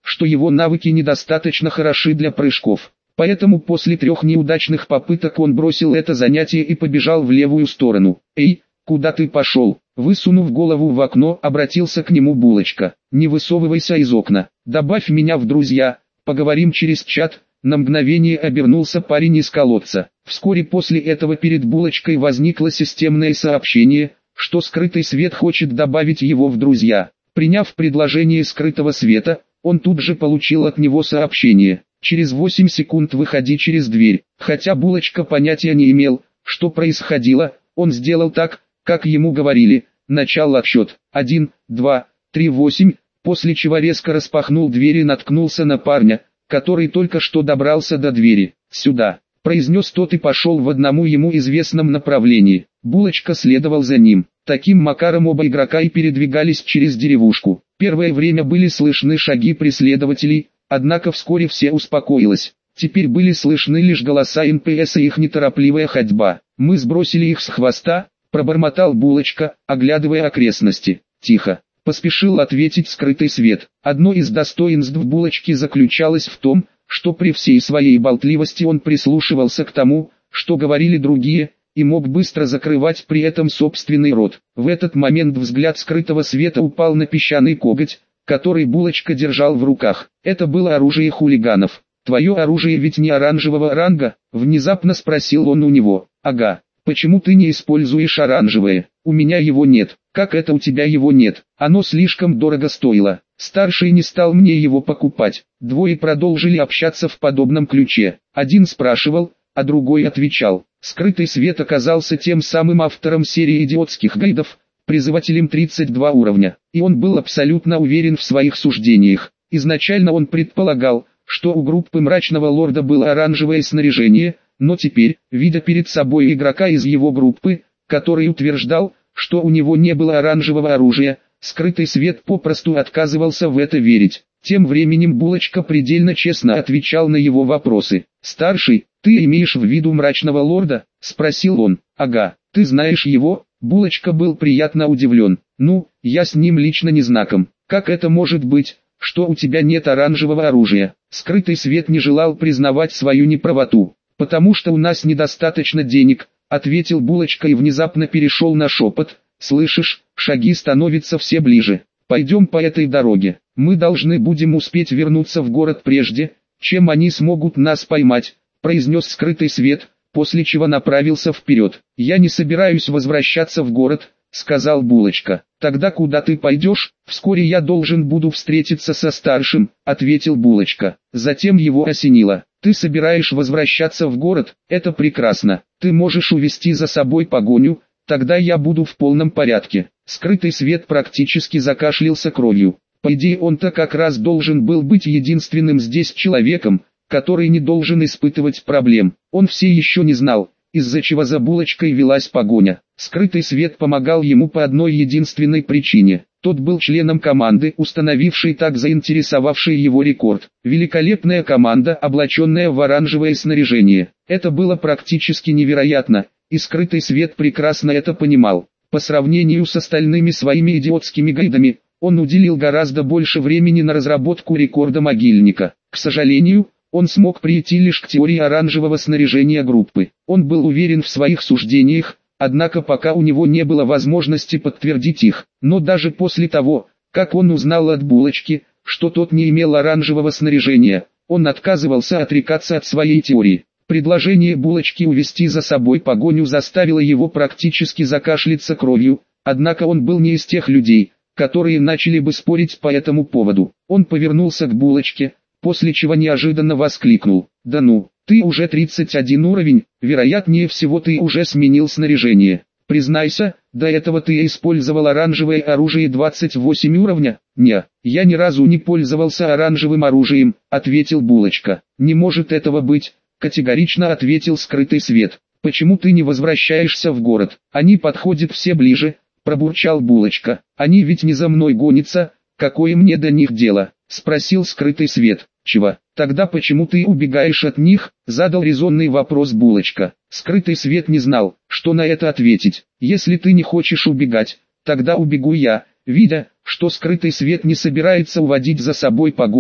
что его навыки недостаточно хороши для прыжков. Поэтому после трех неудачных попыток он бросил это занятие и побежал в левую сторону. «Эй, куда ты пошел?» Высунув голову в окно, обратился к нему Булочка. «Не высовывайся из окна, добавь меня в друзья, поговорим через чат». На мгновение обернулся парень из колодца. Вскоре после этого перед Булочкой возникло системное сообщение, что скрытый свет хочет добавить его в друзья. Приняв предложение скрытого света, он тут же получил от него сообщение: «Через восемь секунд выходи через дверь». Хотя Булочка понятия не имел, что происходило, он сделал так, как ему говорили. Начал отсчет. один, два, три, восемь, после чего резко распахнул дверь и наткнулся на парня, который только что добрался до двери. «Сюда», — произнес тот и пошел в одному ему известном направлении. Булочка следовал за ним. Таким макаром оба игрока и передвигались через деревушку. Первое время были слышны шаги преследователей, однако вскоре все успокоилось. Теперь были слышны лишь голоса эн пэ эс и их неторопливая ходьба. «Мы сбросили их с хвоста», — пробормотал Булочка, оглядывая окрестности. «Тихо», — поспешил ответить скрытый свет. Одно из достоинств Булочки заключалось в том, что при всей своей болтливости он прислушивался к тому, что говорили другие, и мог быстро закрывать при этом собственный рот. В этот момент взгляд скрытого света упал на песчаный коготь, который Булочка держал в руках. Это было оружие хулиганов. «Твое оружие ведь не оранжевого ранга?» — внезапно спросил он у него. «Ага. Почему ты не используешь оранжевое? У меня его нет». «Как это у тебя его нет? Оно слишком дорого стоило. Старший не стал мне его покупать». Двое продолжили общаться в подобном ключе. Один спрашивал, а другой отвечал. Скрытый свет оказался тем самым автором серии идиотских гайдов, призывателем тридцать два уровня, и он был абсолютно уверен в своих суждениях. Изначально он предполагал, что у группы Мрачного Лорда было оранжевое снаряжение, но теперь, видя перед собой игрока из его группы, который утверждал, что у него не было оранжевого оружия, скрытый свет попросту отказывался в это верить. Тем временем Булочка предельно честно отвечал на его вопросы. «Старший, ты имеешь в виду Мрачного Лорда?» — спросил он. «Ага, ты знаешь его?» Булочка был приятно удивлен. «Ну, я с ним лично не знаком. Как это может быть, что у тебя нет оранжевого оружия?» Скрытый свет не желал признавать свою неправоту. «Потому что у нас недостаточно денег», — ответил Булочка и внезапно перешел на шепот. «Слышишь, шаги становятся все ближе. Пойдем по этой дороге. Мы должны будем успеть вернуться в город прежде, чем они смогут нас поймать», — произнес скрытый свет, после чего направился вперед. «Я не собираюсь возвращаться в город», — сказал Булочка. «Тогда куда ты пойдешь?» «Вскоре я должен буду встретиться со старшим», — ответил Булочка. Затем его осенило. «Ты собираешь возвращаться в город? Это прекрасно. Ты можешь увести за собой погоню, тогда я буду в полном порядке». Скрытый свет практически закашлялся кровью. По идее, он-то как раз должен был быть единственным здесь человеком, который не должен испытывать проблем. Он все еще не знал, из-за чего за Булочкой велась погоня. Скрытый свет помогал ему по одной единственной причине. Тот был членом команды, установившей так заинтересовавший его рекорд. Великолепная команда, облаченная в оранжевое снаряжение. Это было практически невероятно, и скрытый свет прекрасно это понимал. По сравнению с остальными своими идиотскими гайдами, он уделил гораздо больше времени на разработку рекорда могильника. К сожалению, он смог прийти лишь к теории оранжевого снаряжения группы. Он был уверен в своих суждениях, однако пока у него не было возможности подтвердить их. Но даже после того, как он узнал от Булочки, что тот не имел оранжевого снаряжения, он отказывался отрекаться от своей теории. Предложение Булочки увести за собой погоню заставило его практически закашляться кровью, однако он был не из тех людей, которые начали бы спорить по этому поводу. Он повернулся к Булочке, после чего неожиданно воскликнул: «Да ну, ты уже тридцать один уровень, вероятнее всего ты уже сменил снаряжение. Признайся, до этого ты использовал оранжевое оружие двадцать восемь уровня?» «Не, я ни разу не пользовался оранжевым оружием», — ответил Булочка. «Не может этого быть», — категорично ответил скрытый свет. «Почему ты не возвращаешься в город? Они подходят все ближе», — пробурчал Булочка. «Они ведь не за мной гонятся, какое мне до них дело?» — спросил скрытый свет. «Чего? Тогда почему ты убегаешь от них?» — задал резонный вопрос Булочка. Скрытый свет не знал, что на это ответить. «Если ты не хочешь убегать, тогда убегу я». Видя, что скрытый свет не собирается уводить за собой погоню,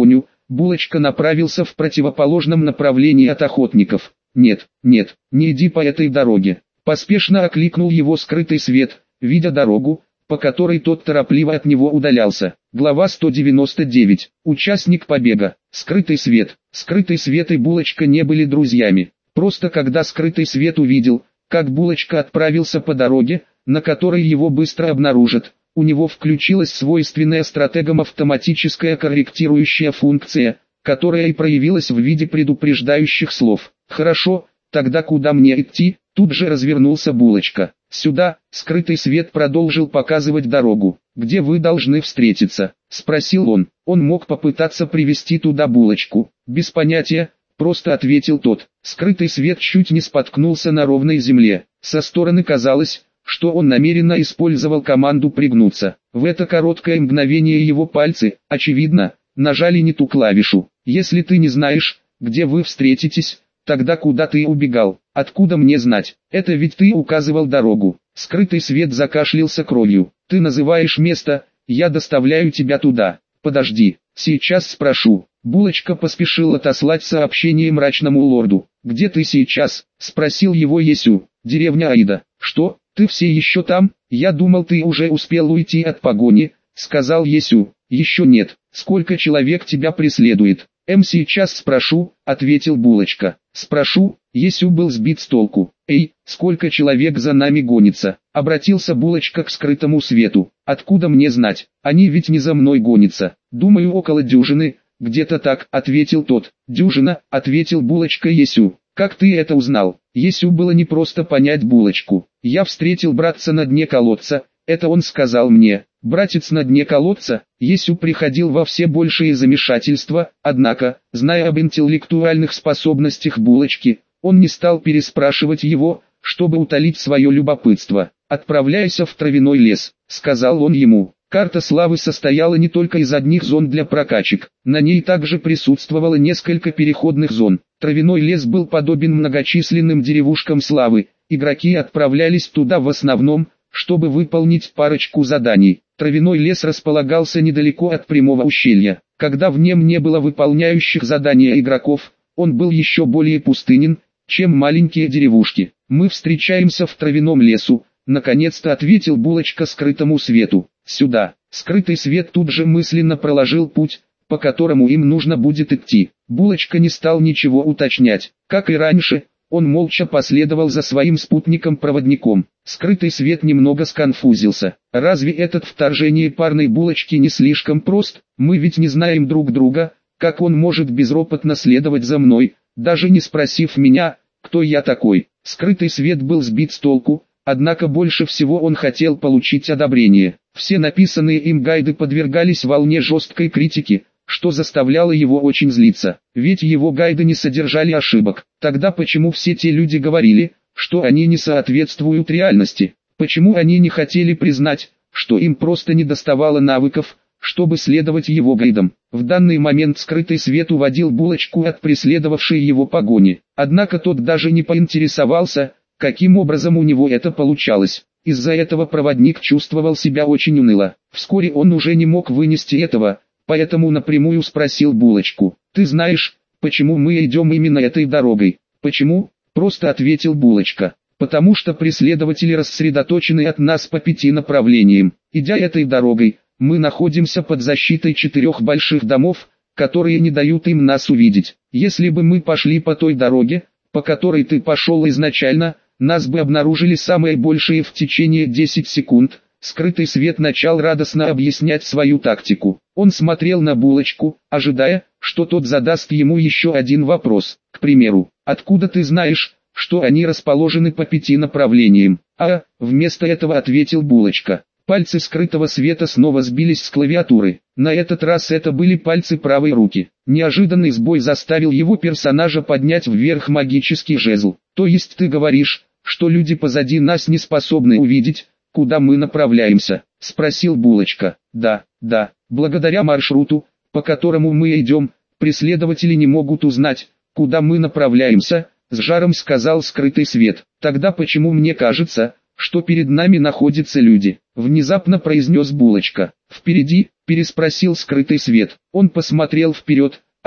Булочка направился в противоположном направлении от охотников. «Нет, нет, не иди по этой дороге», — поспешно окликнул его скрытый свет, видя дорогу, по которой тот торопливо от него удалялся. Глава сто девяносто девять. Участник побега. Скрытый свет. Скрытый свет и Булочка не были друзьями. Просто когда скрытый свет увидел, как Булочка отправился по дороге, на которой его быстро обнаружат, у него включилась свойственная стратегам автоматическая корректирующая функция, которая и проявилась в виде предупреждающих слов. «Хорошо, тогда куда мне идти?» Тут же развернулся Булочка. «Сюда», — скрытый свет продолжил показывать дорогу. «Где вы должны встретиться?» — спросил он. Он мог попытаться привести туда Булочку. «Без понятия», — просто ответил тот. Скрытый свет чуть не споткнулся на ровной земле. Со стороны казалось, что он намеренно использовал команду пригнуться. В это короткое мгновение его пальцы, очевидно, нажали не ту клавишу. «Если ты не знаешь, где вы встретитесь, тогда куда ты убегал? Откуда мне знать? Это ведь ты указывал дорогу». Скрытый свет закашлялся кровью. «Ты называешь место, я доставляю тебя туда. Подожди, сейчас спрошу». Булочка поспешил отослать сообщение мрачному лорду. «Где ты сейчас?» — спросил его Есю. «Деревня Аида». «Что, ты все еще там? Я думал, ты уже успел уйти от погони», — сказал Есю. «Еще нет. Сколько человек тебя преследует?» «Эм, сейчас спрошу», — ответил Булочка. «Спрошу». Есю был сбит с толку. «Эй, сколько человек за нами гонится?» — обратился Булочка к скрытому свету. «Откуда мне знать? Они ведь не за мной гонятся. Думаю, около дюжины». «Где-то так», — ответил тот. «Дюжина», — ответил Булочка Есю. «Как ты это узнал?» Есю было не просто понять Булочку. «Я встретил братца на дне колодца, это он сказал мне». Братец на дне колодца, Есю приходил во все большие замешательства, однако, зная об интеллектуальных способностях Булочки, он не стал переспрашивать его, чтобы утолить свое любопытство. «Отправляйся в травяной лес», — сказал он ему. Карта славы состояла не только из одних зон для прокачек, на ней также присутствовало несколько переходных зон. Травяной лес был подобен многочисленным деревушкам славы, игроки отправлялись туда в основном, чтобы выполнить парочку заданий. Травяной лес располагался недалеко от прямого ущелья. Когда в нем не было выполняющих задания игроков, он был еще более пустынен, чем маленькие деревушки. «Мы встречаемся в травяном лесу», — наконец-то ответил Булочка скрытому свету. «Сюда». Скрытый свет тут же мысленно проложил путь, по которому им нужно будет идти. Булочка не стал ничего уточнять. Как и раньше, он молча последовал за своим спутником-проводником. Скрытый свет немного сконфузился. «Разве этот вторжение парной Булочки не слишком прост? Мы ведь не знаем друг друга, как он может безропотно следовать за мной, даже не спросив меня, кто я такой?» Скрытый свет был сбит с толку, однако больше всего он хотел получить одобрение. Все написанные им гайды подвергались волне жесткой критики, что заставляло его очень злиться. Ведь его гайды не содержали ошибок. Тогда почему все те люди говорили, что они не соответствуют реальности? Почему они не хотели признать, что им просто недоставало навыков, чтобы следовать его гайдам? В данный момент скрытый свет уводил Булочку от преследовавшей его погони. Однако тот даже не поинтересовался, каким образом у него это получалось. Из-за этого проводник чувствовал себя очень уныло. Вскоре он уже не мог вынести этого, поэтому напрямую спросил Булочку: «Ты знаешь, почему мы идем именно этой дорогой?» «Почему?» — просто ответил Булочка. «Потому что преследователи рассредоточены от нас по пяти направлениям. Идя этой дорогой, мы находимся под защитой четырех больших домов, которые не дают им нас увидеть. Если бы мы пошли по той дороге, по которой ты пошел изначально, нас бы обнаружили самые большие в течение десяти секунд». Скрытый свет начал радостно объяснять свою тактику. Он смотрел на Булочку, ожидая, что тот задаст ему еще один вопрос. К примеру: «Откуда ты знаешь, что они расположены по пяти направлениям?» «А», вместо этого ответил Булочка. Пальцы скрытого света снова сбились с клавиатуры. На этот раз это были пальцы правой руки. Неожиданный сбой заставил его персонажа поднять вверх магический жезл. «То есть ты говоришь, что люди позади нас не способны увидеть, куда мы направляемся?» — спросил Булочка. «Да, да, благодаря маршруту, по которому мы идем, преследователи не могут узнать, куда мы направляемся», — с жаром сказал скрытый свет. «Тогда почему мне кажется, что перед нами находятся люди?» — внезапно произнес Булочка. «Впереди?» — переспросил скрытый свет. Он посмотрел вперед,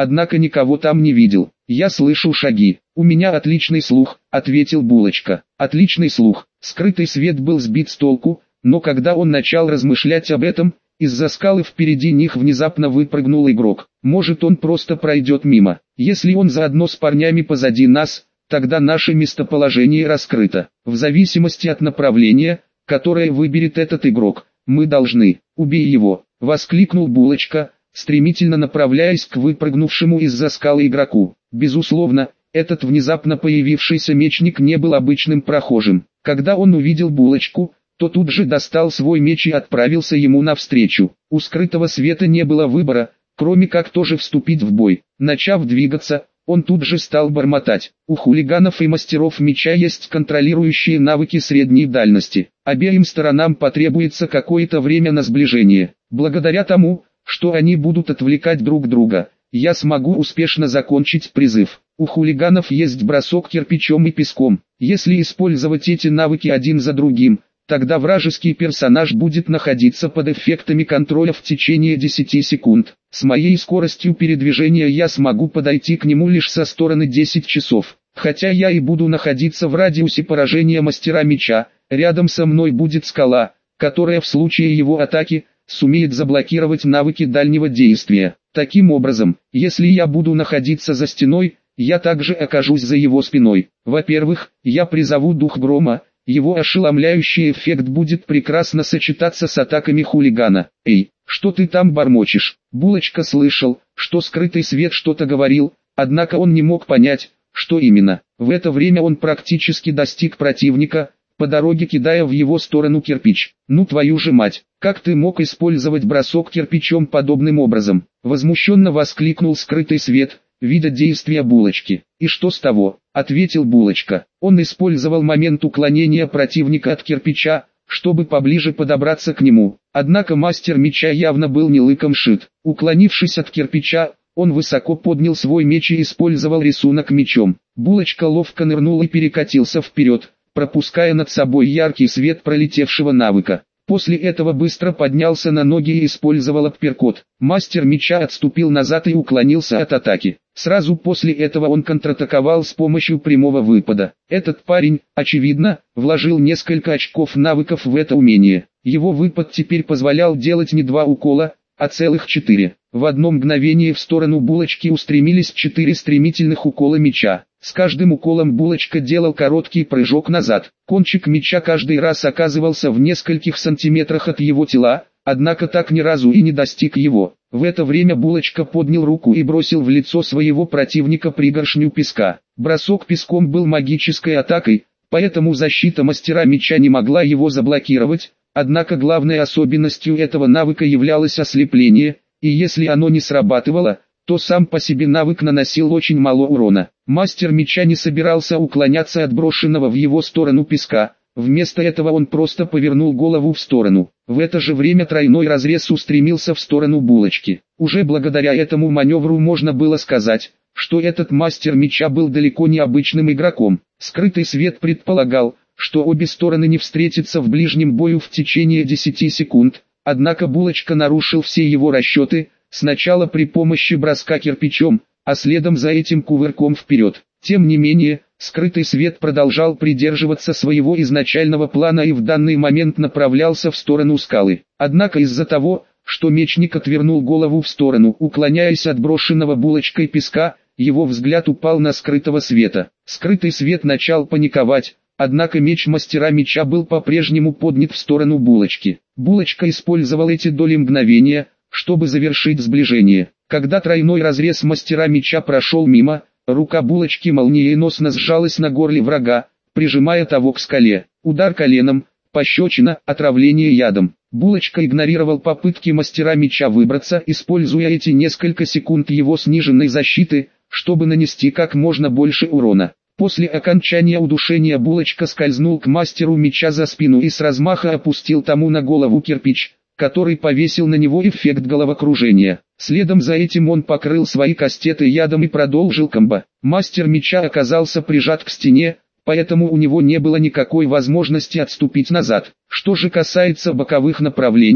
однако никого там не видел. «Я слышу шаги. У меня отличный слух», — ответил Булочка. «Отличный слух». Скрытый свет был сбит с толку, но когда он начал размышлять об этом, из-за скалы впереди них внезапно выпрыгнул игрок. Может, он просто пройдет мимо. Если он заодно с парнями позади нас, тогда наше местоположение раскрыто. В зависимости от направления, которое выберет этот игрок, мы должны «убей его», — воскликнул Булочка, стремительно направляясь к выпрыгнувшему из-за скалы игроку. Безусловно, этот внезапно появившийся мечник не был обычным прохожим. Когда он увидел Булочку, то тут же достал свой меч и отправился ему навстречу. У скрытого света не было выбора, кроме как тоже вступить в бой. Начав двигаться, он тут же стал бормотать: «У хулиганов и мастеров меча есть контролирующие навыки средней дальности. Обеим сторонам потребуется какое-то время на сближение. Благодаря тому, что они будут отвлекать друг друга, я смогу успешно закончить призыв. У хулиганов есть бросок кирпичом и песком. Если использовать эти навыки один за другим, тогда вражеский персонаж будет находиться под эффектами контроля в течение десяти секунд. С моей скоростью передвижения я смогу подойти к нему лишь со стороны десять часов. Хотя я и буду находиться в радиусе поражения мастера меча, рядом со мной будет скала, которая в случае его атаки сумеет заблокировать навыки дальнего действия. Таким образом, если я буду находиться за стеной, я также окажусь за его спиной. Во-первых, я призову дух грома, его ошеломляющий эффект будет прекрасно сочетаться с атаками хулигана. «Эй, что ты там бормочешь?» Булочка слышал, что скрытый свет что-то говорил, однако он не мог понять, что именно. В это время он практически достиг противника, по дороге кидая в его сторону кирпич. «Ну твою же мать, как ты мог использовать бросок кирпичом подобным образом?» Возмущенно воскликнул скрытый свет, видя действия Булочки. «И что с того?» — ответил Булочка. Он использовал момент уклонения противника от кирпича, чтобы поближе подобраться к нему. Однако мастер меча явно был не лыком шит. Уклонившись от кирпича, он высоко поднял свой меч и использовал рисунок мечом. Булочка ловко нырнул и перекатился вперед, пропуская над собой яркий свет пролетевшего навыка. После этого быстро поднялся на ноги и использовал апперкот. Мастер меча отступил назад и уклонился от атаки. Сразу после этого он контратаковал с помощью прямого выпада. Этот парень, очевидно, вложил несколько очков навыков в это умение. Его выпад теперь позволял делать не два укола, а целых четыре. В одно мгновение в сторону Булочки устремились четыре стремительных укола меча. С каждым уколом Булочка делал короткий прыжок назад. Кончик меча каждый раз оказывался в нескольких сантиметрах от его тела, однако так ни разу и не достиг его. В это время Булочка поднял руку и бросил в лицо своего противника пригоршню песка. Бросок песком был магической атакой, поэтому защита мастера меча не могла его заблокировать, однако главной особенностью этого навыка являлось ослепление, и если оно не срабатывало, то сам по себе навык наносил очень мало урона. Мастер меча не собирался уклоняться от брошенного в его сторону песка, вместо этого он просто повернул голову в сторону. В это же время тройной разрез устремился в сторону Булочки. Уже благодаря этому маневру можно было сказать, что этот мастер меча был далеко не обычным игроком. Скрытый свет предполагал, что обе стороны не встретятся в ближнем бою в течение десяти секунд, однако Булочка нарушил все его расчеты, сначала при помощи броска кирпичом, а следом за этим кувырком вперед. Тем не менее, скрытый свет продолжал придерживаться своего изначального плана и в данный момент направлялся в сторону скалы. Однако из-за того, что мечник отвернул голову в сторону, уклоняясь от брошенного Булочкой песка, его взгляд упал на скрытого света. Скрытый свет начал паниковать, однако меч мастера меча был по-прежнему поднят в сторону Булочки. Булочка использовал эти доли мгновения, чтобы завершить сближение. Когда тройной разрез мастера меча прошел мимо, рука Булочки молниеносно сжалась на горле врага, прижимая того к скале. Удар коленом, пощечина, отравление ядом. Булочка игнорировал попытки мастера меча выбраться, используя эти несколько секунд его сниженной защиты, чтобы нанести как можно больше урона. После окончания удушения Булочка скользнул к мастеру меча за спину и с размаха опустил тому на голову кирпич, который повесил на него эффект головокружения. Следом за этим он покрыл свои кастеты ядом и продолжил комбо. Мастер меча оказался прижат к стене, поэтому у него не было никакой возможности отступить назад. Что же касается боковых направлений,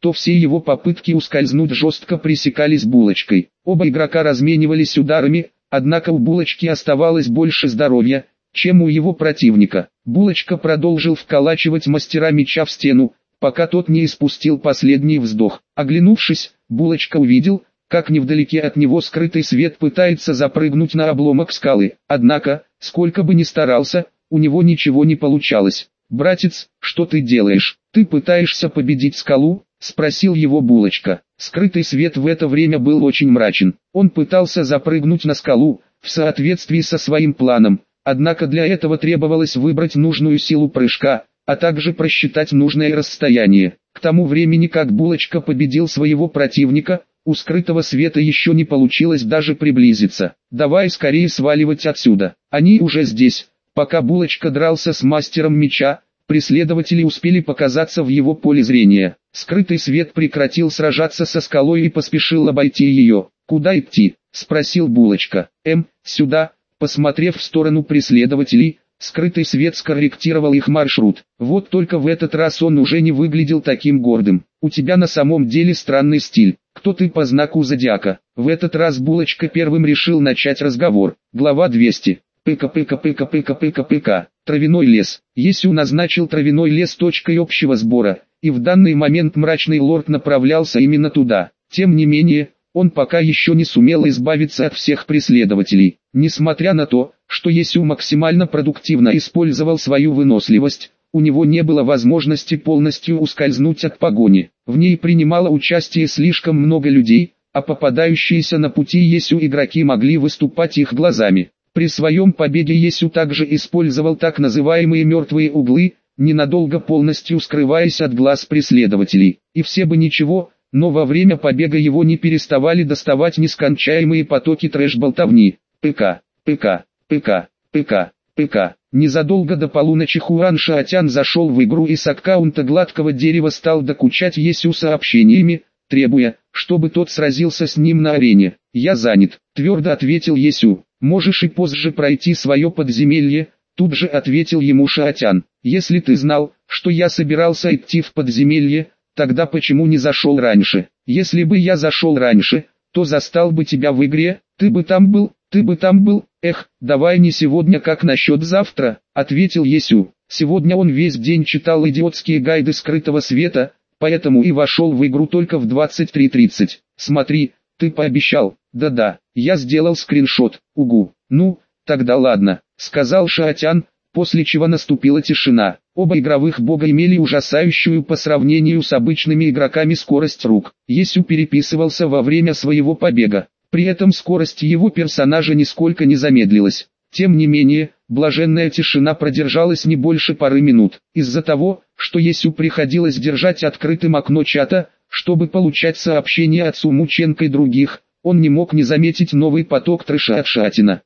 то все его попытки ускользнуть жестко пресекались булочкой. Оба игрока разменивались ударами, однако у булочки оставалось больше здоровья, чем у его противника. Булочка продолжил вколачивать мастера меча в стену, пока тот не испустил последний вздох. Оглянувшись, булочка увидел, как невдалеке от него скрытый свет пытается запрыгнуть на обломок скалы. Однако, сколько бы ни старался, у него ничего не получалось. «Братец, что ты делаешь? Ты пытаешься победить скалу?» — спросил его булочка. Скрытый свет в это время был очень мрачен. Он пытался запрыгнуть на скалу, в соответствии со своим планом, однако для этого требовалось выбрать нужную силу прыжка, а также просчитать нужное расстояние. К тому времени, как булочка победил своего противника, у скрытого света еще не получилось даже приблизиться. «Давай скорее сваливать отсюда, они уже здесь». Пока булочка дрался с мастером меча, преследователи успели показаться в его поле зрения. Скрытый свет прекратил сражаться со скалой и поспешил обойти ее. «Куда идти?» — спросил булочка. «Эм, сюда». Посмотрев в сторону преследователей, скрытый свет скорректировал их маршрут. Вот только в этот раз он уже не выглядел таким гордым. «У тебя на самом деле странный стиль. Кто ты по знаку зодиака?» В этот раз булочка первым решил начать разговор. Глава двести. Пыка-пыка-пыка-пыка-пыка-пыка. Травяной лес. Есю назначил травяной лес точкой общего сбора, и в данный момент мрачный лорд направлялся именно туда. Тем не менее, он пока еще не сумел избавиться от всех преследователей. Несмотря на то, что Есю максимально продуктивно использовал свою выносливость, у него не было возможности полностью ускользнуть от погони. В ней принимало участие слишком много людей, а попадающиеся на пути Есю игроки могли выступать их глазами. При своем побеге Есю также использовал так называемые мертвые углы, ненадолго полностью скрываясь от глаз преследователей. И все бы ничего, но во время побега его не переставали доставать нескончаемые потоки трэш-болтовни. ПК, ПК, ПК, ПК, ПК. Незадолго до полуночи Хуан Шаотян зашел в игру и с аккаунта гладкого дерева стал докучать Есю сообщениями, требуя, чтобы тот сразился с ним на арене. «Я занят», — твердо ответил Есю. «Можешь и позже пройти свое подземелье», — тут же ответил ему Шаотян. «Если ты знал, что я собирался идти в подземелье, тогда почему не зашел раньше? Если бы я зашел раньше, то застал бы тебя в игре, ты бы там был, ты бы там был». «Эх, давай не сегодня, как насчет завтра», — ответил Есю. Сегодня он весь день читал идиотские гайды скрытого света, поэтому и вошел в игру только в двадцать три тридцать. «Смотри, ты пообещал». «Да-да, я сделал скриншот, угу». «Ну, тогда ладно», — сказал Шаотян, после чего наступила тишина. Оба игровых бога имели ужасающую по сравнению с обычными игроками скорость рук. Есю переписывался во время своего побега. При этом скорость его персонажа нисколько не замедлилась. Тем не менее, блаженная тишина продержалась не больше пары минут. Из-за того, что Есю приходилось держать открытым окно чата, чтобы получать сообщения от Сумученко и других, он не мог не заметить новый поток трэша от Шатина.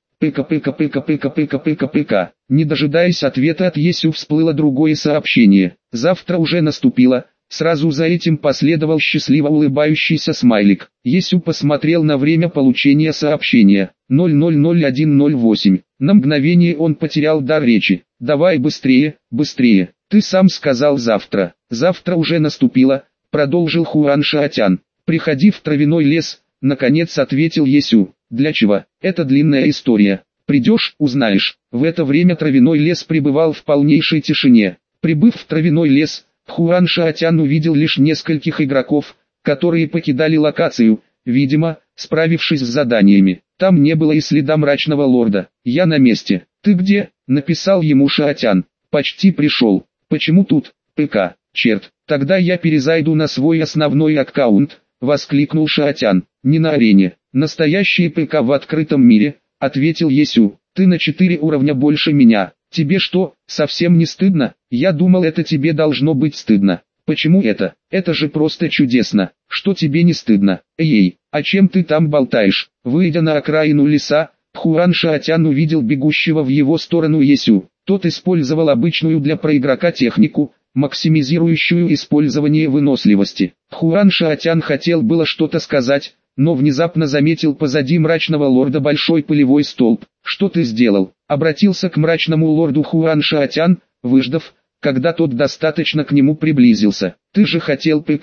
Пыка-пыка-пыка-пыка-пыка-пыка-пыка. Не дожидаясь ответа от Есю, всплыло другое сообщение. Завтра уже наступило. Сразу за этим последовал счастливо улыбающийся смайлик. Есю посмотрел на время получения сообщения. ноль ноль ноль один ноль восемь. На мгновение он потерял дар речи. «Давай быстрее, быстрее. Ты сам сказал завтра». «Завтра уже наступило», — продолжил Хуан Шаотян. «Приходи в травяной лес», — наконец ответил Есю. «Для чего? Это длинная история. Придешь, узнаешь». В это время травяной лес пребывал в полнейшей тишине. Прибыв в травяной лес, Хуан Шаотян увидел лишь нескольких игроков, которые покидали локацию, видимо, справившись с заданиями. Там не было и следа мрачного лорда. «Я на месте. Ты где?» — написал ему Шаотян. «Почти пришел. Почему тут? ПК. Черт, тогда я перезайду на свой основной аккаунт», — воскликнул Шаотян. «Не на арене. Настоящий ПК в открытом мире», — ответил Есю. «Ты на четыре уровня больше меня. Тебе что, совсем не стыдно? Я думал, это тебе должно быть стыдно». «Почему это? Это же просто чудесно. Что тебе не стыдно? Эй, а чем ты там болтаешь?» Выйдя на окраину леса, Хуан Шаотян увидел бегущего в его сторону Есю. Тот использовал обычную для проигрока технику, максимизирующую использование выносливости. Хуан Шаотян хотел было что-то сказать, но внезапно заметил позади мрачного лорда большой пылевой столб. «Что ты сделал?» — обратился к мрачному лорду Хуан Шаотян, выждав, когда тот достаточно к нему приблизился. «Ты же хотел ПК?» —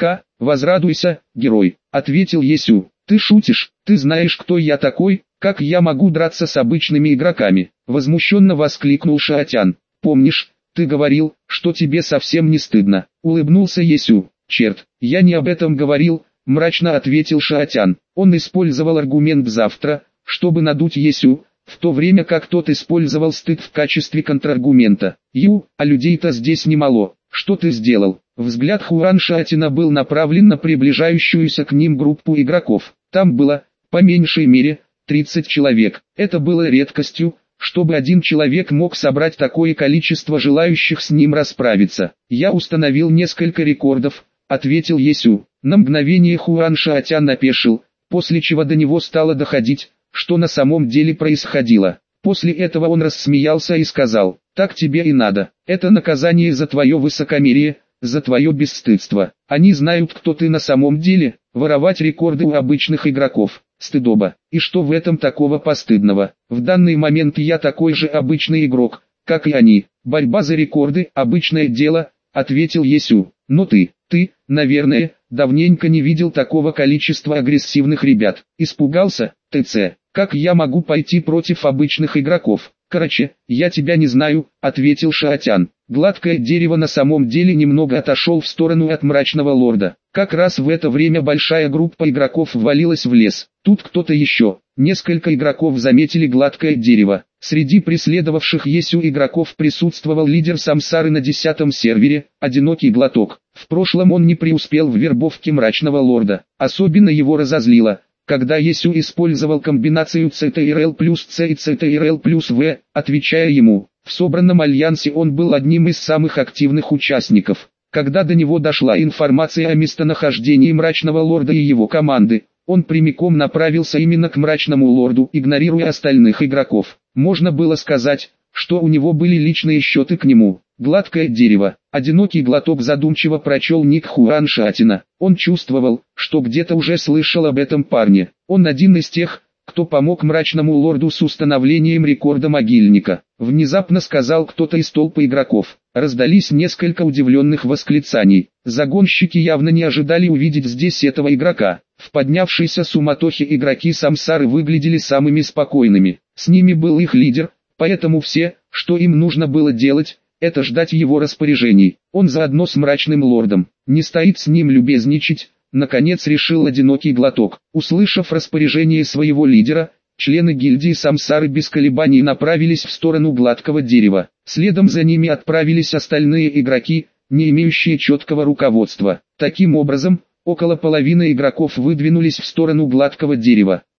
возрадуйся, герой, ответил Есю. Ты шутишь, ты знаешь, кто я такой, как я могу драться с обычными игроками, возмущенно воскликнул Шаотян. Помнишь, ты говорил, что тебе совсем не стыдно, улыбнулся Есю. Черт, я не об этом говорил, мрачно ответил Шаотян. Он использовал аргумент завтра, чтобы надуть Есю, в то время как тот использовал стыд в качестве контраргумента. Ю, а людей-то здесь немало, что ты сделал? Взгляд Хуан Шаотяна был направлен на приближающуюся к ним группу игроков. Там было, по меньшей мере, тридцать человек. Это было редкостью, чтобы один человек мог собрать такое количество желающих с ним расправиться. Я установил несколько рекордов, ответил Есю. На мгновение Хуан Шаотян опешил, после чего до него стало доходить, что на самом деле происходило. После этого он рассмеялся и сказал: так тебе и надо, это наказание за твое высокомерие, за твое бесстыдство. Они знают, кто ты на самом деле, воровать рекорды у обычных игроков, стыдоба. И что в этом такого постыдного? В данный момент я такой же обычный игрок, как и они. Борьба за рекорды – обычное дело, ответил Есю. Но ты, ты, наверное, давненько не видел такого количества агрессивных ребят. Испугался, ТЦ? Как я могу пойти против обычных игроков? Короче, я тебя не знаю, ответил Шаотян. Гладкое дерево на самом деле немного отошел в сторону от мрачного лорда. Как раз в это время большая группа игроков ввалилась в лес. Тут кто-то еще. Несколько игроков заметили гладкое дерево. Среди преследовавших Есю игроков присутствовал лидер Самсары на десятом сервере, Одинокий Глоток. В прошлом он не преуспел в вербовке мрачного лорда. Особенно его разозлило, когда Есю использовал комбинацию си ти эр эл плюс С и си ти эр эл плюс В, отвечая ему. В собранном альянсе он был одним из самых активных участников. Когда до него дошла информация о местонахождении мрачного лорда и его команды, он прямиком направился именно к мрачному лорду, игнорируя остальных игроков. Можно было сказать, что у него были личные счеты к нему. Гладкое дерево. Одинокий Глоток задумчиво прочел ник Хуан Шаотяна. Он чувствовал, что где-то уже слышал об этом парне. Он один из тех, кто помог мрачному лорду с установлением рекорда могильника. Внезапно сказал кто-то из толпы игроков. Раздались несколько удивленных восклицаний. Загонщики явно не ожидали увидеть здесь этого игрока. В поднявшейся суматохе игроки Самсары выглядели самыми спокойными. С ними был их лидер, поэтому все, что им нужно было делать, это ждать его распоряжений. Он заодно с мрачным лордом, не стоит с ним любезничать. Наконец решил Одинокий Глоток. Услышав распоряжение своего лидера, члены гильдии Самсары без колебаний направились в сторону гладкого дерева. Следом за ними отправились остальные игроки, не имеющие четкого руководства. Таким образом, около половины игроков выдвинулись в сторону гладкого дерева.